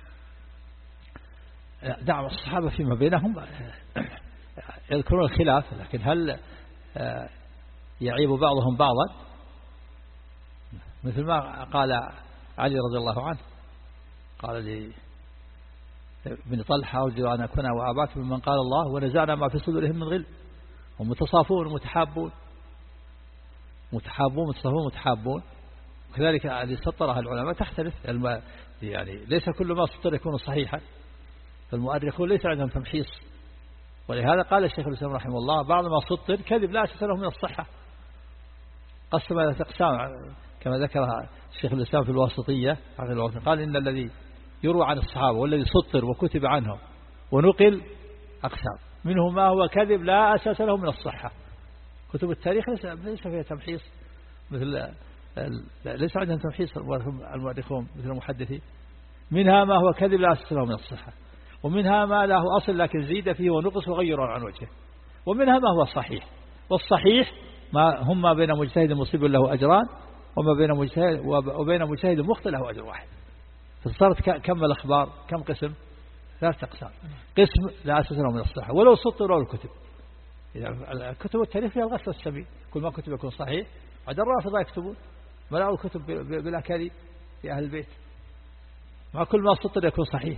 دعم الصحابة فيما بينهم يذكرون الخلاف، لكن هل يعيب بعضهم بعضا؟ مثل ما قال علي رضي الله عنه قال لي ابن طلحة أرجو أن أكون وأباك ممن قال الله ونزعنا ما في صدورهم من غل، هم متصافون متحابون متحابون متصافون متحابون. وكذلك الذي سطرها العلماء تختلف، يعني ليس كل ما سطر يكون صحيحا، فالمؤرخون ليس عندهم تمحيص، ولهذا قال الشيخ الإسلام رحمه الله بعض ما سطر كذب لا أساس له من الصحة، قسم إلى أقسام كما ذكرها الشيخ الإسلام في الواسطية، قال إن الذي يروى عن الصحابة والذي سطر وكتب عنهم ونقل أقسام، منه ما هو كذب لا أساس له من الصحة. كتب التاريخ ليس فيها تمحيص، مثل ليس عندهم تمحيص المؤرخون مثل المحدثين، منها ما هو كذب لا أساس له من الصحة، ومنها ما له أصل لكن زيد فيه ونقص وغير عن وجهه، ومنها ما هو صحيح، والصحيح ما هم ما بين مجتهد مصيب له أجران وما بين مجتهد وبين مجتهد مخطئ له أجر واحد. فصارت كم الأخبار كم قسم؟ ثلاثة أقسام. قسم لا أساس له من الصحة ولو سطروا الكتب، إذا كتب التاريخ فيها الغسل والسمين، كل ما كتب يكون صحيح. عاد الرافضة يكتبون ملأوا الكتب بالأكاذيب في أهل البيت، مع كل ما سطر يكون صحيح.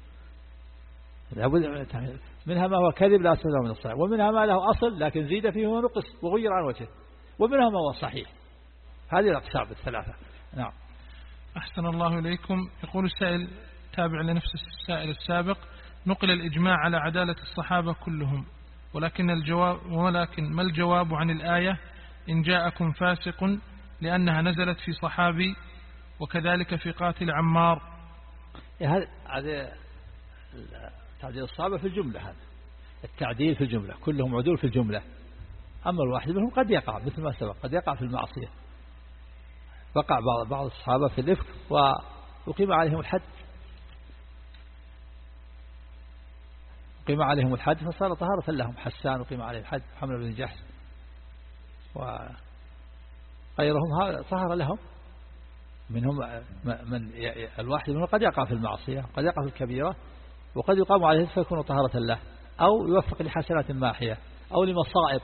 منها ما هو كذب لا أساس له من الصحة، ومنها ما له أصل لكن زيد فيه ونقص وغير عن وجهه، ومنها ما هو صحيح. هذه الأقسام الثلاثة. نعم. أحسن الله إليكم. يقول السائل تابع لنفس السائل السابق نقل الإجماع على عدالة الصحابة كلهم، ولكن الجواب ولكن ما الجواب عن الآية إن جاءكم فاسق، لأنها نزلت في صحابي وكذلك في قاتل عمار؟ هذا تعديل الصحابة في الجملة، هذا التعديل في الجملة، كلهم عدول في الجملة. أما الواحد منهم قد يقع مثل ما سبق، قد يقع في المعصية. وقع بعض بعض الصحابة في الإفك وقيم عليهم الحد قيم عليهم الحد فصار طهارة لهم. حسان وقيم عليه الحد، حمل بن جحش وغيرهم هذا طهر لهم. منهم من الواحد منهم قد يقع في المعصية، قد يقع في الكبيرة، وقد يقام عليه فيكون طهارة له، أو يوفق لحسنات ماحية أو لمصائب،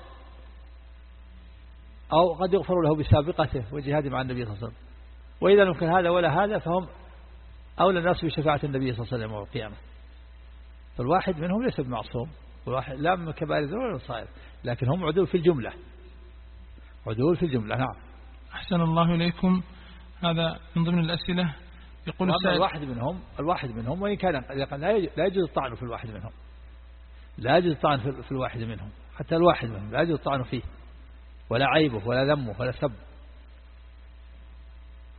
أو قد يغفر له بسابقته وجهاده مع النبي صلى الله عليه وسلم. وإذا لم يكن هذا ولا هذا فهم أولى الناس بشفاعة النبي صلى الله عليه وسلم يوم القيامة. فالواحد منهم ليس بمعصوم، والواحد لا من كبائر الذنوب ولا صائب، لكن هم عدول في الجملة، عدول في الجملة. نعم. أحسن الله إليكم. هذا من ضمن الأسئلة. يقول السائل الواحد منهم الواحد منهم وإن كان لا يجوز الطعن في الواحد منهم، لا يجوز الطعن في الواحد منهم، حتى الواحد منهم لا يجوز الطعن فيه ولا عيبه ولا ذمه ولا سب،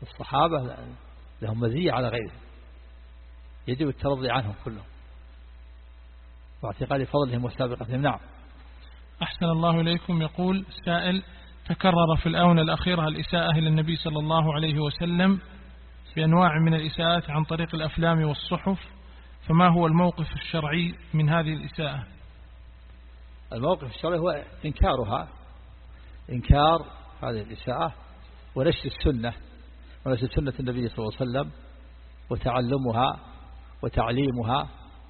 الصحابة لهم مزية على غيرهم، يجب الترضي عنهم كلهم واعتقاد فضلهم وسابقتهم. نعم. أحسن الله إليكم. يقول سائل: تكرر في الآونة الأخيرة الإساءة إلى النبي صلى الله عليه وسلم بأنواع من الإساءات عن طريق الأفلام والصحف، فما هو الموقف الشرعي من هذه الإساءة؟ الموقف الشرعي هو إنكارها، إنكار هذه الإساءة ونشر السنة ونشر سنة النبي صلى الله عليه وسلم وتعلمها وتعليمها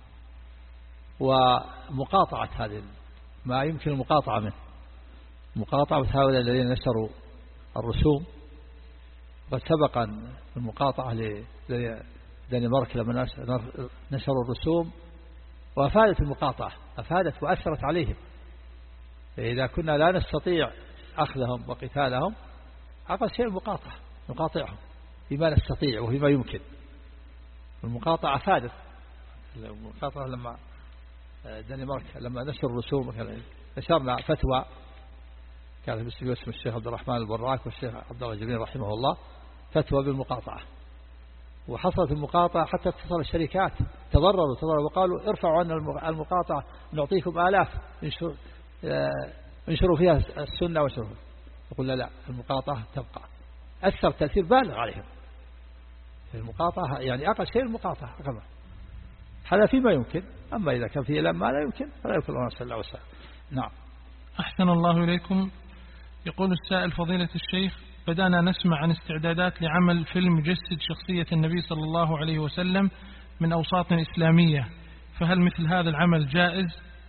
ومقاطعة هذه ما يمكن المقاطعة منه، مقاطعة هؤلاء الذين نشروا الرسوم. قد سبق المقاطعة لدنمارك لما نشروا الرسوم وأفادت المقاطعة، أفادت وأثرت عليهم. إذا كنا لا نستطيع أخذهم وقتالهم أقل شيء المقاطعة، نقاطعهم فيما نستطيع وفيما يمكن. المقاطعة أفادت. المقاطعة لما دنمارك لما نشر الرسوم نشرنا فتوى كان باسم الشيخ عبد الرحمن البراك والشيخ عبد الله الجبرين رحمه الله، فتوى بالمقاطعة، وحصلت المقاطعة حتى اتصل الشركات تضرروا تضرروا وقالوا ارفعوا عنا المقاطعة نعطيكم آلاف انشروا, انشروا فيها السنة وشروا. يقول لا لا المقاطعة تبقى، أثر تأثير بالغ عليهم. المقاطعة يعني أقل شيء المقاطعة أقل. هذا فيما يمكن، أما إذا كان فيه لما لا يمكن فلا يمكن الله صلى الله عليه وسلم. نعم. أحسن الله إليكم. يقول السائل: فضيلة الشيخ، بدأنا نسمع عن استعدادات لعمل فيلم يجسد شخصية النبي صلى الله عليه وسلم من أوساط إسلامية، فهل مثل هذا العمل جائز؟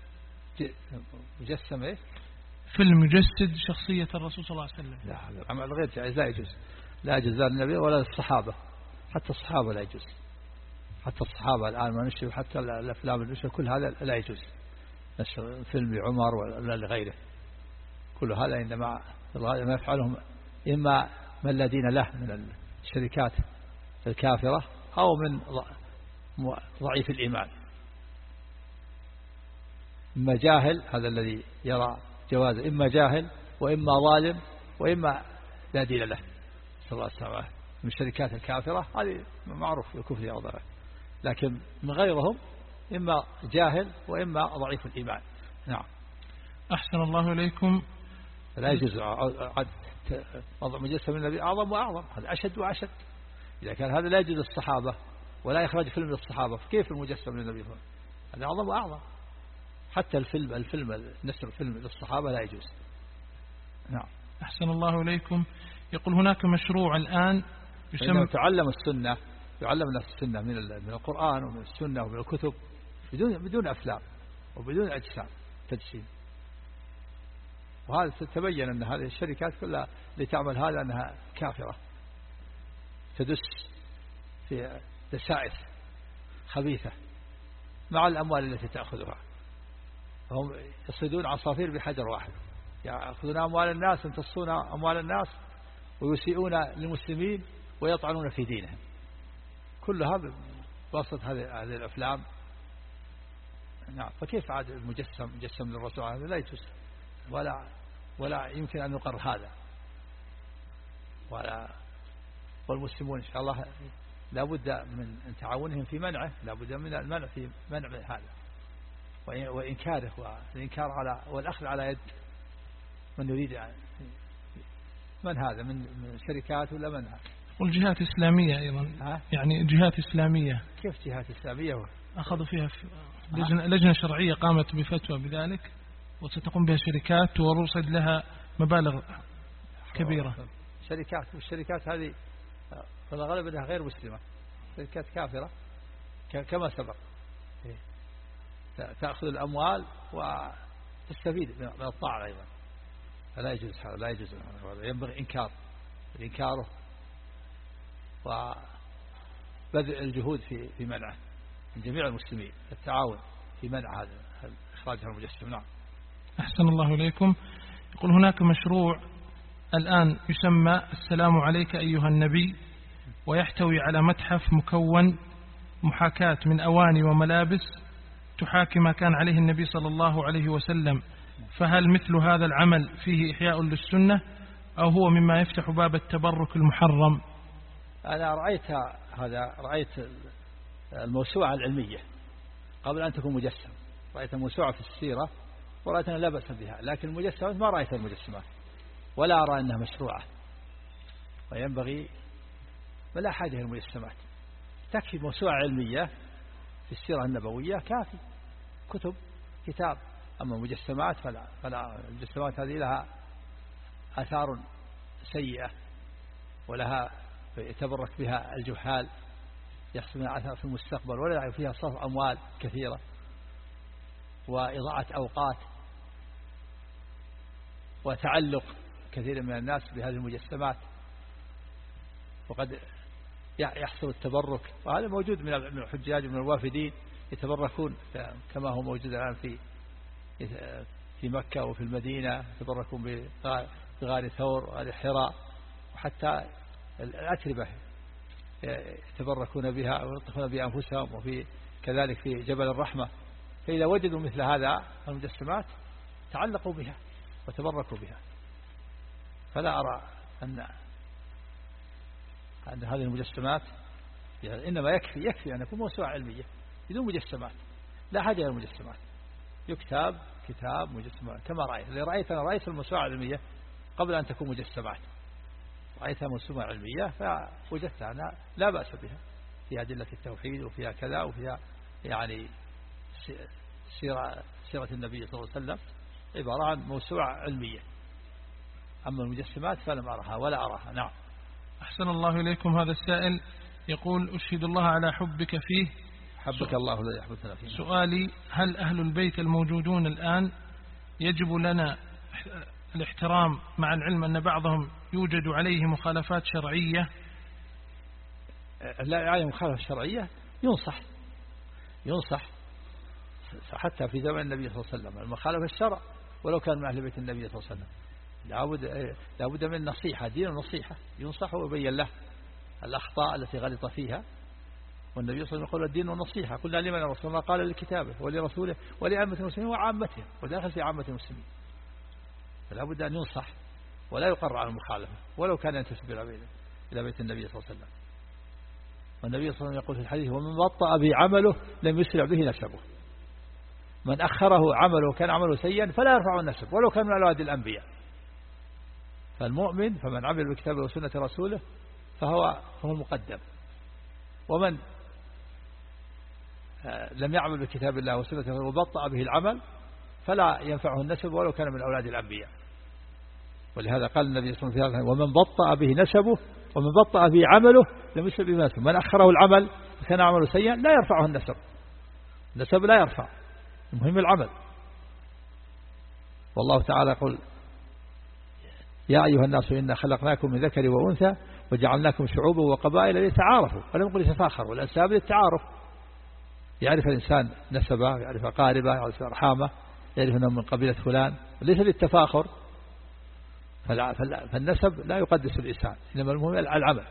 مجسم إيه؟ فيلم يجسد شخصية الرسول صلى الله عليه وسلم. لا هذا العمل غير جائز، لا يجوز، لا يجوز لا للنبي ولا للصحابة، حتى الصحابة لا يجوز، حتى الصحابة الآن ما نشر، حتى الأفلام النشر كل هذا لا يجوز، نشر فيلم لعمر ولا لغيره، كل هذا إنما ما يفعلهم إما من لا دين له من الشركات الكافرة أو من ضعيف الإيمان، إما جاهل هذا الذي يرى جوازه، إما جاهل وإما ظالم وإما لا دين له صلى الله عليه وسلم من الشركات الكافرة، هذه معروف الكفر أو ضلال. لكن من غيرهم إما جاهل وإما ضعيف الإيمان. نعم. أحسن الله إليكم. لا يجوز وضع مجسم النبي أعظم وأعظم، هذا أشد وأشد. إذا كان هذا لا يجوز للصحابة ولا يخرج فيلم للصحابة، فكيف المجسم للنبي؟ هذا أعظم وأعظم. حتى الفيلم الفيلم نشر الفيلم للصحابة لا يجوز. نعم. أحسن الله إليكم. يقول هناك مشروع الآن يسمى تعلم السنة، يعلم الناس السنة من من القرآن ومن السنة ومن الكتب بدون بدون أفلام وبدون أجسام تجسيم. وهذا تبين أن هذه الشركات كلها اللي تعمل هذا أنها كافرة، تدس في دسائس خبيثة مع الأموال التي تأخذها. هم يصيدون عصافير بحجر واحد، يأخذون أموال الناس، يمتصون أموال الناس ويسيئون للمسلمين ويطعنون في دينهم. كلها بواسطة هذه هذه الأفلام. نعم. فكيف عاد المجسم مجسم للرسول؟ هذا لا يجوز ولا ولا يمكن أن يقر هذا. ولا والمسلمون إن شاء الله لا بد من تعاونهم في منعه، لا بد من المنع في منع هذا وإنكاره، والإنكار على والأخذ على يد من يريد. من هذا من شركات ولا من هذا؟ والجهات إسلامية أيضا. ها؟ يعني جهات إسلامية. كيف جهات إسلامية؟ أخذوا فيها في لجنة, لجنة شرعية قامت بفتوى بذلك، وستقوم بها شركات ورصد لها مبالغ كبيرة. شركات والشركات هذه في الغالب أنها غير مسلمة، شركات كافرة كما سبق، تأخذ الأموال وتستفيد من الطاعة أيضا. فلا يجوز هذا، لا يجوز هذا، ينبغي إنكار إنكاره وبذل الجهود في في منعه من جميع المسلمين، التعاون في منع هذا إخراجها المجسم. نعم. أحسن الله إليكم. يقول هناك مشروع الآن يسمى السلام عليك أيها النبي، ويحتوي على متحف مكون محاكاة من أواني وملابس تحاكي ما كان عليه النبي صلى الله عليه وسلم، فهل مثل هذا العمل فيه إحياء للسنة أو هو مما يفتح باب التبرك المحرم؟ أنا رأيت هذا رأيت الموسوعة العلمية قبل أن تكون مجسم، رأيت الموسوعة في السيرة ورأيت أنها لا بأس بها، لكن المجسمات ما رأيت المجسمات ولا أرى أنها مشروعة، وينبغي ولا حاجة المجسمات، تكفي موسوعة علمية في السيرة النبوية كافي، كتب كتاب. أما المجسمات فلا, فلا المجسمات هذه لها آثار سيئة ولها يتبرك بها الجهال، يحصل منها آثار في المستقبل، ولا فيها صرف أموال كثيرة وإضاعة أوقات وتعلق كثير من الناس بهذه المجسمات، وقد يحصل التبرك، وهذا موجود من الحجاج ومن الوافدين يتبركون كما هو موجود الآن في في مكة وفي المدينة، يتبركون بغار ثور وغار حراء، وحتى الأتربة يتبركون بها ويلطفون بأنفسهم، وفي كذلك في جبل الرحمة. فإذا وجدوا مثل هذا المجسمات تعلقوا بها وتبركوا بها، فلا أرى أن أن هذه المجسمات يعني إنما يكفي يكفي أن يكون موسوعة علمية بدون مجسمات، لا حاجة إلى المجسمات، يكتب كتاب مجسمات كما رأيت. اللي رأيت أنا رأيت الموسوعة العلمية قبل أن تكون مجسمات، رأيتها موسوعة علمية فوجدتها أنا لا بأس بها، فيها أدلة التوحيد وفيها كذا وفيها يعني سيرة سيرة النبي صلى الله عليه وسلم، عبارة عن موسوعة علمية. أما المجسمات فلم أرها ولا أراها. نعم. أحسن الله إليكم. هذا السائل يقول: أشهد الله على حبك فيه، حبك الله لا يحببنا فيه. سؤالي: هل أهل البيت الموجودون الآن يجب لنا الاحترام مع العلم أن بعضهم يوجد عليه مخالفات شرعية؟ لا عليه مخالفة شرعية ينصح ينصح حتى في زمن النبي صلى الله عليه وسلم المخالفة الشرع، ولو كان من أهل بيت النبي صلى الله عليه وسلم لابد لابد من النصيحة، دين النصيحة، ينصح ويبين له الأخطاء التي غلط فيها. والنبي صلى الله عليه وسلم يقول الدين النصيحة، قلنا لمن رسول الله؟ قال لكتابه ولرسوله ولعامة المسلمين وعامتهم، وداخل في عامة المسلمين، فلا بد أن ينصح ولا يقر على المخالفة ولو كان ينتسب إلى بيت النبي صلى الله عليه وسلم. والنبي صلى الله عليه وسلم يقول في الحديث: ومن بطأ به عمله لم يسرع به نسبه. من أخره عمله كان عمله سيئا فلا يرفع النسب ولو كان من أولاد الأنبياء. فالمؤمن فمن عمل بكتابه وسنة رسوله فهو فهو المقدم، ومن لم يعمل بكتاب الله وسنة رسوله وبطأ به العمل فلا ينفعه النسب ولو كان من أولاد الأنبياء. ولهذا قال النبي صلى الله عليه وسلم: ومن بطأ به نسبه ومن بطأ به عمله لم يسرع به نسبه. من أخره العمل كان عمله سيئا لا يرفعه النسب، النسب لا يرفع، المهم العمل. والله تعالى يقول: يا أيها الناس إنا خلقناكم من ذكر وأنثى وجعلناكم شعوبا وقبائل لتعارفوا، ولم يقل يتفاخروا، والأنساب للتعارف، يعرف الإنسان نسبه، يعرف قاربه، يعرف أرحامه، يعرف أنه من قبيلة فلان، ليس للتفاخر. فالنسب لا يقدس الإنسان، إنما المهم العمل.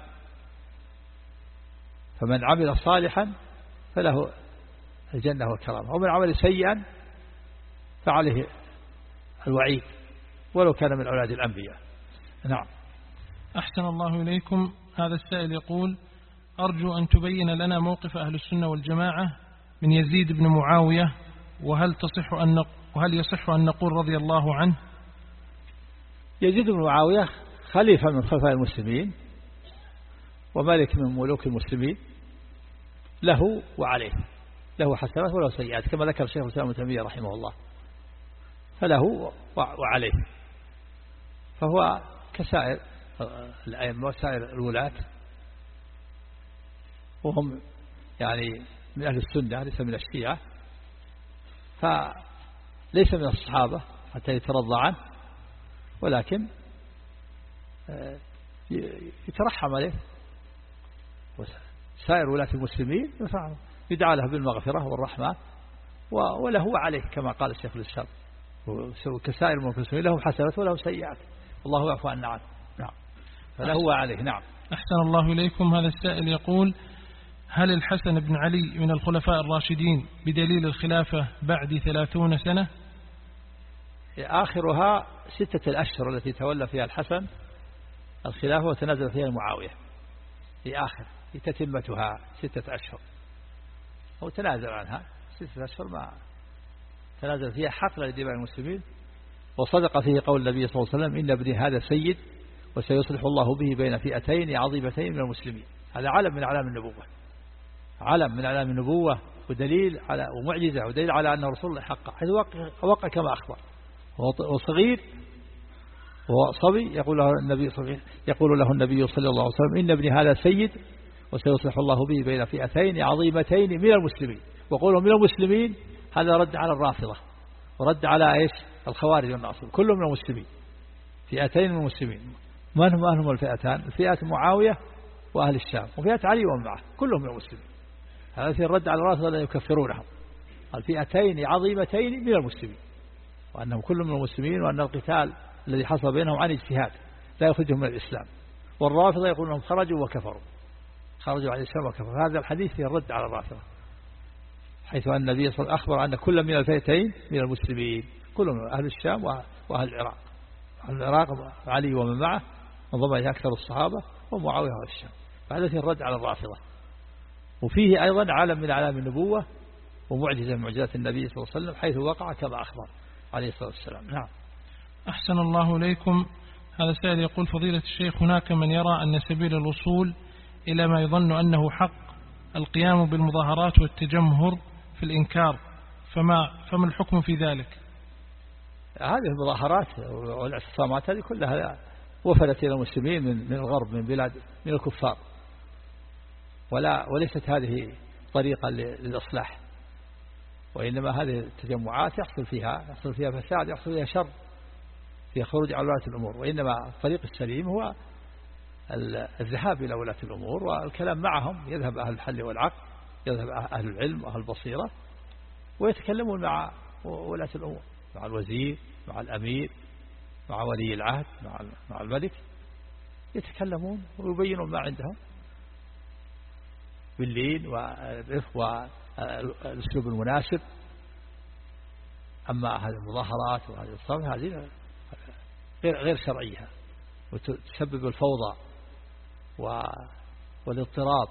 فمن عمل صالحا فله الجنة والكرامة، ومن عمل سيئا فعليه الوعيد ولو كان من أولاد الأنبياء. نعم. أحسن الله إليكم. هذا السائل يقول: أرجو أن تبين لنا موقف أهل السنة والجماعة من يزيد بن معاوية، وهل تصح أن وهل يصح أن نقول رضي الله عنه؟ يزيد بن معاوية خليفة من خلفاء المسلمين وملك من ملوك المسلمين، له وعليه، له حسنات وله سيئات كما ذكر الشيخ الإسلام ابن تيمية رحمه الله، فله وعليه، فهو كسائر الأئمة وسائر الولاة، وهم يعني من أهل السنة ليس من الشيعة، فليس من الصحابة حتى يترضى عنه، ولكن يترحم عليه. وسائر ولاة المسلمين يدعى له بالمغفرة والرحمة، وله وعليه كما قال الشيخ الإسلام، كسائر المسلمين لهم حسنات ولهم سيئات، والله يعفو عنا عنه. نعم. فله وعليه. نعم. أحسن الله إليكم. هذا السائل يقول: هل الحسن بن علي من الخلفاء الراشدين بدليل الخلافة بعد ثلاثون سنة؟ آخرها ستة الأشهر التي تولى فيها الحسن الخلافة وتنازل فيها معاوية، في آخر في تتمتها ستة أشهر أو تنازل عنها ستة أشهر ما تنازل فيها حقل لدماء المسلمين. وصدق فيه قول النبي صلى الله عليه وسلم إن ابني هذا سيد وسيصلح الله به بين فئتين عظيمتين من المسلمين. هذا علم من علام النبوة، علم من علام النبوة ودليل على ومعجزة ودليل على أن رسول الله حق حيث وقع كما أخبر. وصغير وصبي يقول له النبي صلى يقول له النبي صلى الله عليه وسلم إن ابني هذا سيد وسيصلح الله به بين فئتين عظيمتين من المسلمين. وقوله من المسلمين هذا رد على الرافضة ورد على إيش الخوارج والناصر، كلهم من المسلمين، فئتين من المسلمين. من هم هم الفئتان؟ الفئة معاوية وأهل الشام وفئة علي ومن معه كلهم من المسلمين. هذا في الرد على الرافضة لا يكفرونهم. الفئتين عظيمتين من المسلمين وأنهم كلهم من المسلمين وأن القتال الذي حصل بينهم عن اجتهاد لا يخرجهم من الإسلام. والرافضة يقولون أنهم خرجوا وكفروا، خرجوا عن الإسلام وكفروا. هذا الحديث في الرد على الرافضة حيث أن النبي صلى الله عليه وسلم أخبر أن كل من الفئتين من المسلمين كلهم أهل الشام وأهل العراق. أهل العراق علي ومن معه انضم إليه أكثر الصحابة ومعاوية وأهل الشام. فهذا في الرد على الرافضة. وفيه أيضا علم من علام النبوة ومعجزة من معجزات النبي صلى الله عليه وسلم حيث وقع كما أخبر عليه الصلاة والسلام. نعم. أحسن الله إليكم. هذا سائل يقول فضيلة الشيخ هناك من يرى أن سبيل الوصول إلى ما يظن أنه حق القيام بالمظاهرات والتجمهر في الإنكار، فما, فما الحكم في ذلك؟ هذه المظاهرات والاعتصامات هذه كلها وفدت إلى المسلمين من, من الغرب من بلاد من الكفار، ولا وليست هذه طريقة للإصلاح، وإنما هذه التجمعات يحصل فيها يحصل فيها فساد، يحصل فيها شر، في خروج على ولاة الأمور. وإنما الطريق السليم هو الذهاب إلى ولاة الأمور والكلام معهم. يذهب أهل الحل والعقد، يذهب أهل العلم وأهل البصيرة ويتكلمون مع ولاة الأمور، مع الوزير، مع الأمير، مع ولي العهد، مع الملك، يتكلمون ويبينون ما عندهم باللين والرفق والأسلوب المناسب. أما هذه المظاهرات وهذه الصرف هذه غير شرعية وتسبب الفوضى والاضطراب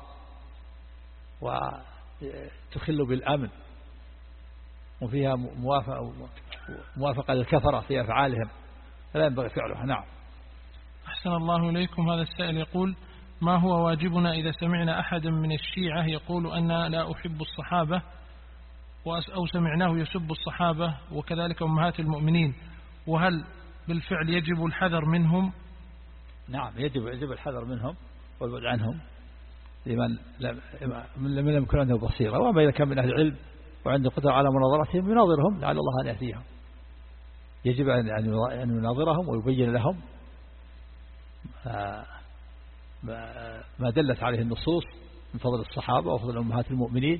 وتخل بالأمن، وفيها موافقة, موافقة للكفرة في أفعالهم، فلا ينبغي فعلها. نعم. أحسن الله إليكم. هذا السائل يقول ما هو واجبنا إذا سمعنا أحدا من الشيعة يقول أن لا أحب الصحابة أو سمعناه يسب الصحابة وكذلك أمهات المؤمنين، وهل بالفعل يجب الحذر منهم؟ نعم، يجب يجب الحذر منهم والبعد عنهم لمن لم لم يكن عنده بصيرة. وما إذا كان من أهل العلم وعنده قدرة على مناظرتهم يناظرهم لعل الله أن يهديهم. يجب أن يناظرهم ويبين لهم ما دلت عليه النصوص من فضل الصحابة وفضل أمهات المؤمنين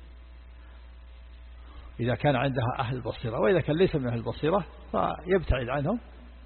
إذا كان عندها أهل البصيرة. وإذا كان ليس من أهل البصيرة فيبتعد عنهم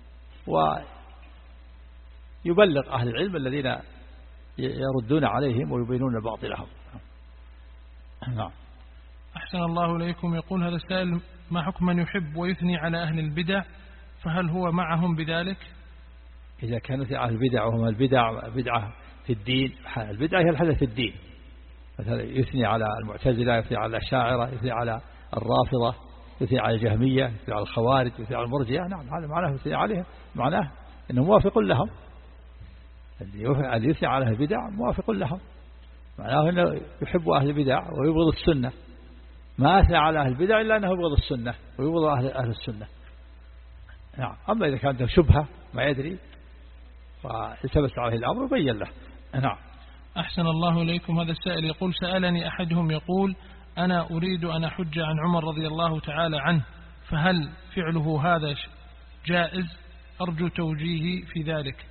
ويبلغ أهل العلم الذين يردون عليهم ويبينون باطلهم. نعم. أحسن الله إليكم. يقول هذا السائل ما حكم من يحب ويثني على أهل البدع، فهل هو معهم بذلك؟ إذا كانوا في أهل البدع وهم البدع بدعة في الدين، البدعة هي الحدث في الدين، مثلا يثني على المعتزلة، يثني على الأشاعرة، يثني على الرافضة، يثني على الجهمية، يثني على الخوارج، يثني على المرجئة. نعم، هذا معناه يثني عليها، معناه إنه موافق لهم. اللي يثني على أهل البدع موافق لهم، معناه إنه يحب أهل البدع ويبغض السنة. ما أثنى على أهل البدع إلا أنه يبغض السنة ويبغض أهل, أهل السنة. نعم. أما إذا كانت شبهة ما يدري فالتبس عليه الأمر وبين له. نعم. أحسن الله إليكم. هذا السائل يقول سألني أحدهم يقول أنا أريد أن أحج عن عمر رضي الله تعالى عنه، فهل فعله هذا جائز؟ أرجو توجيهي في ذلك.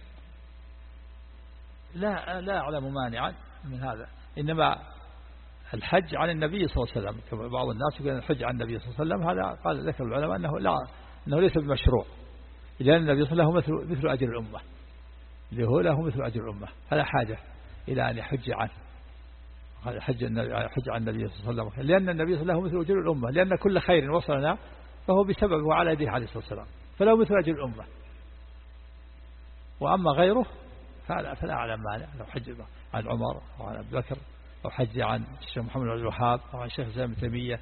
لا لا أعلم مانعا من هذا، إنما الحج عن النبي صلى الله عليه وسلم كما بعض الناس يقول الحج عن النبي صلى الله عليه وسلم، هذا قال ذكر العلماء أنه لا أنه ليس بمشروع، لأن النبي صلى الله عليه وسلم مثل مثل أجر الأمة، اللي هو له مثل أجر الأمة، فلا حاجة إلى أن يحج عنه. حج حج عن النبي صلى الله عليه وسلم، لأن النبي صلى الله عليه وسلم مثل أجر الأمة، لأن كل خير وصلنا فهو بسببه على يديه عليه الصلاة والسلام، فله مثل أجر الأمة. وأما غيره فلا, فلا أعلم مانع لو حج عن عمر أو عن أبي بكر أو حج عن الشيخ محمد بن عبد الوهاب أو عن الشيخ الإسلام ابن تيمية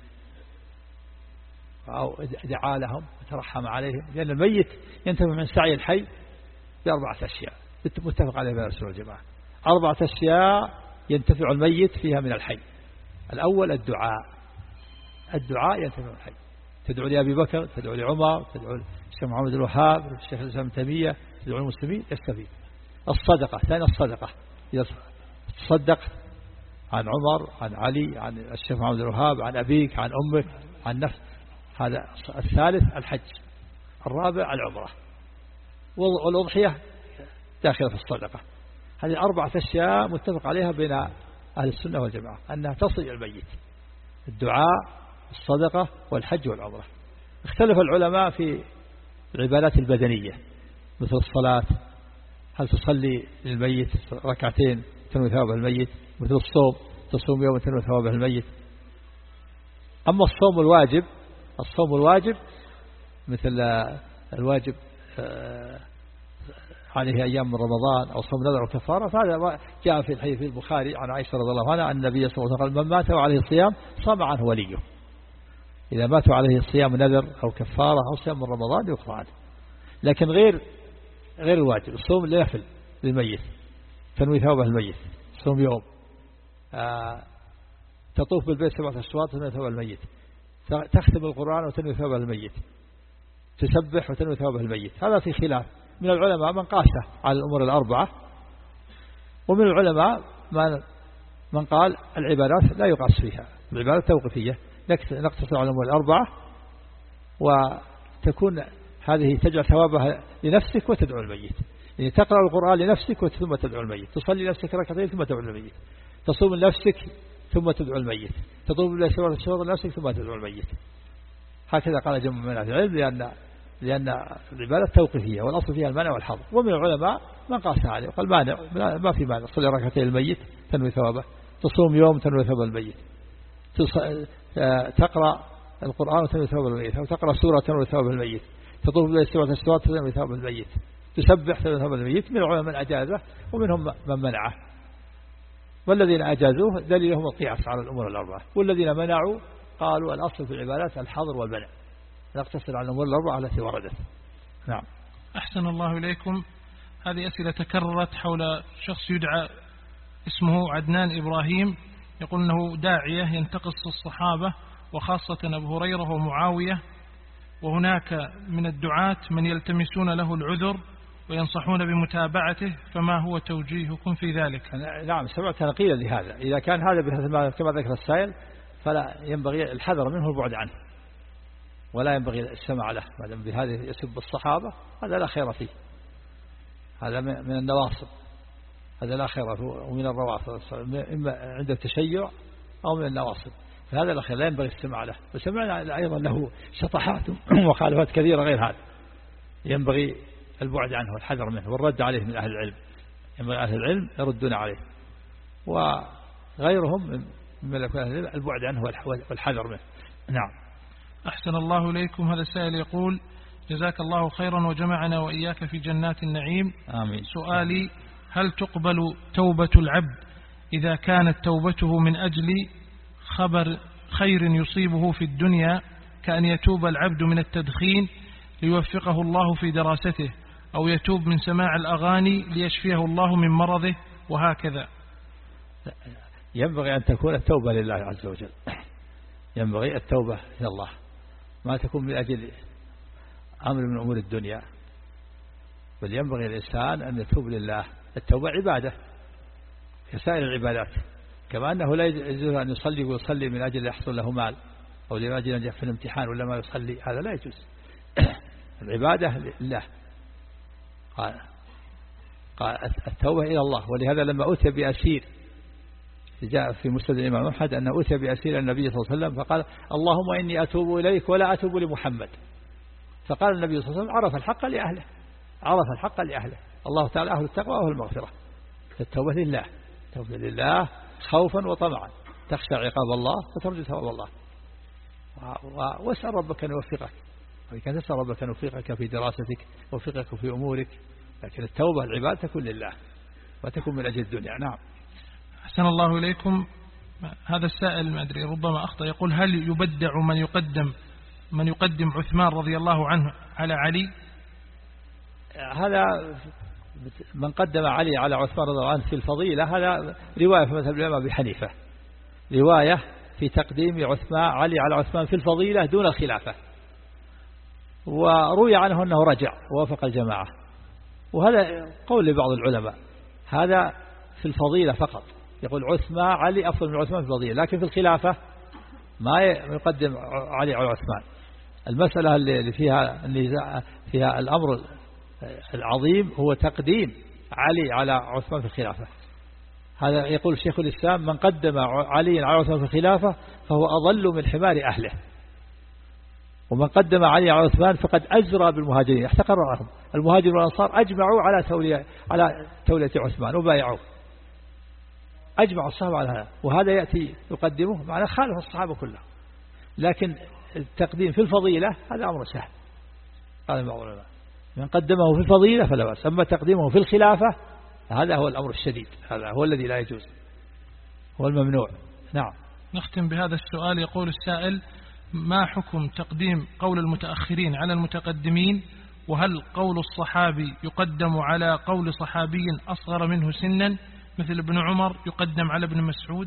أو دعا لهم وترحم عليهم، لأن الميت ينتفع من سعي الحي بأربعة أشياء متفق عليها بين السنة والجماعة. أربعة أشياء ينتفع الميت فيها من الحي. الأول الدعاء، الدعاء ينتفع من الحي، تدعو لأبي بكر، تدعو لعمر، تدعو للشيخ محمد بن الوهاب، الشيخ الإسلام ابن تيمية، تدعو للمسلمين يستفيد. الصدقة، ثاني الصدقة، إذا تصدق عن عمر، عن علي، عن الشيخ محمد بن الوهاب، عن أبيك، عن أمك، عن نفس. هذا الثالث الحج. الرابع العمرة. والأضحية داخلة في الصدقة. هذه أربعة أشياء متفق عليها بين أهل السنة والجماعة أنها تصل إلى الميت: الدعاء، الصدقة، والحج والعمرة. اختلف العلماء في العبادات البدنية مثل الصلاة، هل تصلي للميت ركعتين تنوي ثواب الميت، مثل الصوم تصوم يوم تنوي ثواب الميت. أما الصوم الواجب، الصوم الواجب مثل الواجب عليه أيام من رمضان أو صوم نذر وكفارة، فهذا جاء في الحديث في البخاري عن عائشة رضي الله عنها أن النبي صلى الله عليه وسلم من مات وعليه الصيام صام عنه وليه. إذا مات عليه الصيام نذر أو كفارة أو صيام من رمضان يقضى عنه. لكن غير غير الواجب الصوم لا يفل للميت، تنوي ثوابه الميت، صوم يوم، آه تطوف بالبيت سبعة أشواط تنوي ثواب الميت، تختم القرآن وتنوي ثواب الميت، تسبح وتنوي ثواب الميت. هذا في خلاف من العلماء من قاسه على الأمور الأربعة، ومن العلماء من قال العبادات لا يقاس فيها، العبادات توقيفية، نقتصر على الأمور الأربعة وتكون هذه تجعل ثوابها لنفسك وتدعو الميت. يعني تقرأ القرآن لنفسك ثم تدعو الميت، تصلي لنفسك ركعتين ثم تدعو الميت، تصوم لنفسك ثم تدعو الميت، تطوف إلى سورة الشهور لنفسك ثم تدعو الميت. هكذا قال جمع من أهل العلم، لأن لأن العبادة توقيفية والأصل فيها المانع والحظر. ومن العلماء من قاس عليه وقال مانع، ما في مانع، تصلي ركعتين الميت تنوي ثوابه، تصوم يوم تنوي ثواب الميت، تقرأ القرآن وتنوي ثواب الميت، أو تقرأ سورة تنوي ثواب الميت، تطوف إلى سورة الشهور تنوي ثواب الميت، تسبح تنوي ثواب الميت. من العلماء من أجازه ومنهم من منعه، والذين أجازوه دليلهم القياس على الأمور الأربعة، والذين منعوا قالوا الأصل في العبادات الحظر والمنع، نقتصر على الأمور الأربعة التي وردت. نعم. أحسن الله إليكم. هذه أسئلة تكررت حول شخص يدعى اسمه عدنان إبراهيم، يقول أنه داعية ينتقص الصحابة وخاصة أبو هريرة ومعاوية، وهناك من الدعاة من يلتمسون له العذر وينصحون بمتابعته، فما هو توجيهكم في ذلك؟ نعم، سمعت قيل لهذا. إذا كان هذا كما ذكر السائل فلا ينبغي الحذر منه والبعد عنه، ولا ينبغي السمع له ما دام بهذا يسب الصحابة، هذا لا خير فيه، هذا من النواصب، هذا لا خير فيه، ومن الروافض إما عند التشيع أو من النواصب، فهذا لا خير، لا ينبغي السمع له. وسمعنا أيضا له شطحات وخالفات كثيرة غير هذا، ينبغي البعد عنه والحذر منه والرد عليه من أهل العلم، ينبغي أهل العلم يردون عليه، وغيرهم من البعد عنه والحذر منه. نعم. أحسن الله إليكم. هذا السائل يقول: جزاك الله خيرا وجمعنا وإياك في جنات النعيم. آمين. سؤالي: هل تقبل توبة العبد إذا كانت توبته من أجل خبر خير يصيبه في الدنيا، كأن يتوب العبد من التدخين ليوفقه الله في دراسته، أو يتوب من سماع الأغاني ليشفيه الله من مرضه، وهكذا؟ ينبغي أن تكون التوبة لله عز وجل، ينبغي التوبة إلى الله، ما تكون من أجل أمر من أمور الدنيا، بل ينبغي الإنسان أن يتوب لله. التوبة عبادة كسائر العبادات، كما أنه لا يجوز أن يصلي ويصلي من أجل يحصل له مال، أو لأجل أن ينجح في الامتحان ولا ما يصلي، هذا لا يجوز. العبادة لله. قال قال التوبة إلى الله. ولهذا لما أتى بأسير، جاء في مسند الإمام أحمد أنه أتى بأسير النبي صلى الله عليه وسلم فقال: اللهم إني أتوب إليك ولا أتوب لمحمد. فقال النبي صلى الله عليه وسلم: عرف الحق لأهله، عرف الحق لأهله. الله تعالى أهل التقوى وأهل المغفرة. التوبة لله، التوبة لله خوفا وطمعا، تخشى عقاب الله وترجو ثواب الله، واسأل ربك أن يوفقك، وكان تسأل ربك أن يوفقك في دراستك ويوفقك في أمورك. لكن التوبة العبادة تكون لله. وتكون من أجل الدنيا. نعم. أحسن الله إليكم. هذا السائل ما أدري ربما أخطأ، يقول هل يبدع من يقدم من يقدم عثمان رضي الله عنه على علي؟ هذا من قدم علي على عثمان رضي الله عنه في الفضيلة، هذا رواية في مذهب الإمام أبي حنيفة، رواية في تقديم عثمان علي على عثمان في الفضيلة دون الخلافة، وروي عنه أنه رجع ووافق الجماعة، وهذا قول لبعض العلماء، هذا في الفضيلة فقط، يقول عثمان علي أفضل من عثمان في الفضيلة، لكن في الخلافة ما يقدم علي على عثمان. المسألة اللي فيها النزاع فيها الأمر العظيم هو تقديم علي على عثمان في الخلافة. هذا يقول شيخ الإسلام من قدم علي على عثمان في الخلافة فهو أضل من حمار أهله، ومن قدم علي على عثمان فقد أجرى بالمهاجرين، احتقر رأهم. المهاجر والأنصار أجمعوا على تولية على تولية عثمان وبايعوه، أجمع الصحابة على هذا، وهذا يأتي يقدمه معناه خالف الصحابة كلهم. لكن التقديم في الفضيلة هذا أمر سهل، قال بعض العلماء من قدمه في الفضيلة فلا بأس، أما تقديمه في الخلافة هذا هو الأمر الشديد، هذا هو الذي لا يجوز، هو الممنوع. نعم. نختم بهذا السؤال. يقول السائل ما حكم تقديم قول المتأخرين على المتقدمين، وهل قول الصحابي يقدم على قول صحابي أصغر منه سنا مثل ابن عمر يقدم على ابن مسعود؟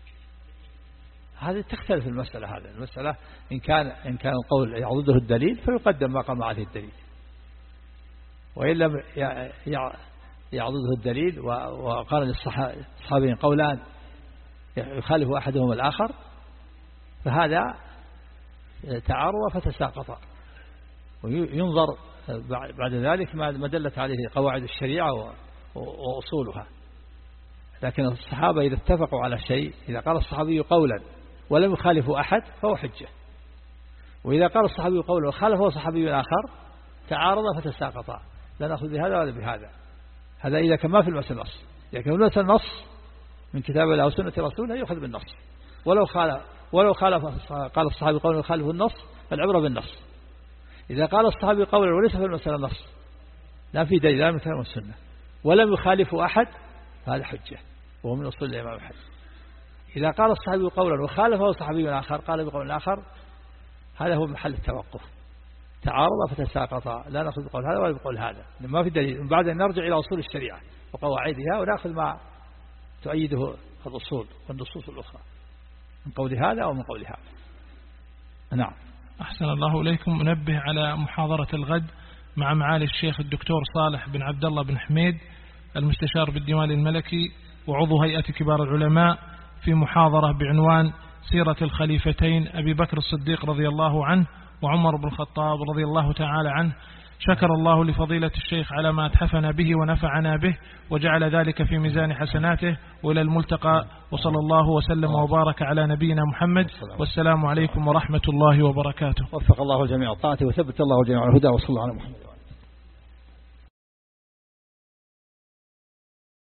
هذه تختلف المسألة. هذا المسألة إن كان إن كان القول يعضده الدليل فيقدم ما قام عليه الدليل، وإن لم يعضده الدليل وقال للصحابين قولان يخالف أحدهم الآخر فهذا تعارض فتساقط، وينظر بعد ذلك ما دلت عليه قواعد الشريعة وأصولها. لكن الصحابة إذا اتفقوا على شيء، إذا قال الصحابي قولا ولم يخالفه أحد فهو حجة، وإذا قال الصحابي قولا وخالفه صحابي آخر تعارض فتساقطا، لا نأخذ بهذا ولا بهذا. هذا إذا كان ما في المسألة نص، لكن لو كان نص من كتاب الله وسنة رسوله يأخذ بالنص، ولو خالف ولو خالف قال الصحابي قولا وخالف النص فالعبرة بالنص. إذا قال الصحابي قولا وليس في المسألة نص، لا في دليل لا من كتاب والسنة ولم يخالفه أحد فهذا حجة، وهو من أصول الإمام أحمد. إذا قال الصحابي قولا وخالفه صحابي آخر قال بقول آخر هذا هو محل التوقف، تعارض فتساقط، لا نأخذ بقول هذا ولا بقول هذا، ما في دليل. من بعد أن نرجع إلى أصول الشريعة وقواعدها ونأخذ ما تؤيده الأصول والنصوص الأخرى من قول هذا أو من قول هذا. نعم. أحسن الله إليكم. منبه على محاضرة الغد مع معالي الشيخ الدكتور صالح بن عبد الله بن حميد المستشار بالديوان الملكي وعضو هيئة كبار العلماء، في محاضرة بعنوان سيرة الخليفتين أبي بكر الصديق رضي الله عنه وعمر بن الخطاب رضي الله تعالى عنه. شكر الله لفضيلة الشيخ على ما أتحفنا به ونفعنا به، وجعل ذلك في ميزان حسناته، وإلى الملتقى، وصلى الله وسلم وبارك على نبينا محمد، والسلام عليكم ورحمة الله وبركاته. وفق الله الجميع الطاعة وثبت الله الجميع الهدى، وصلى الله على محمد.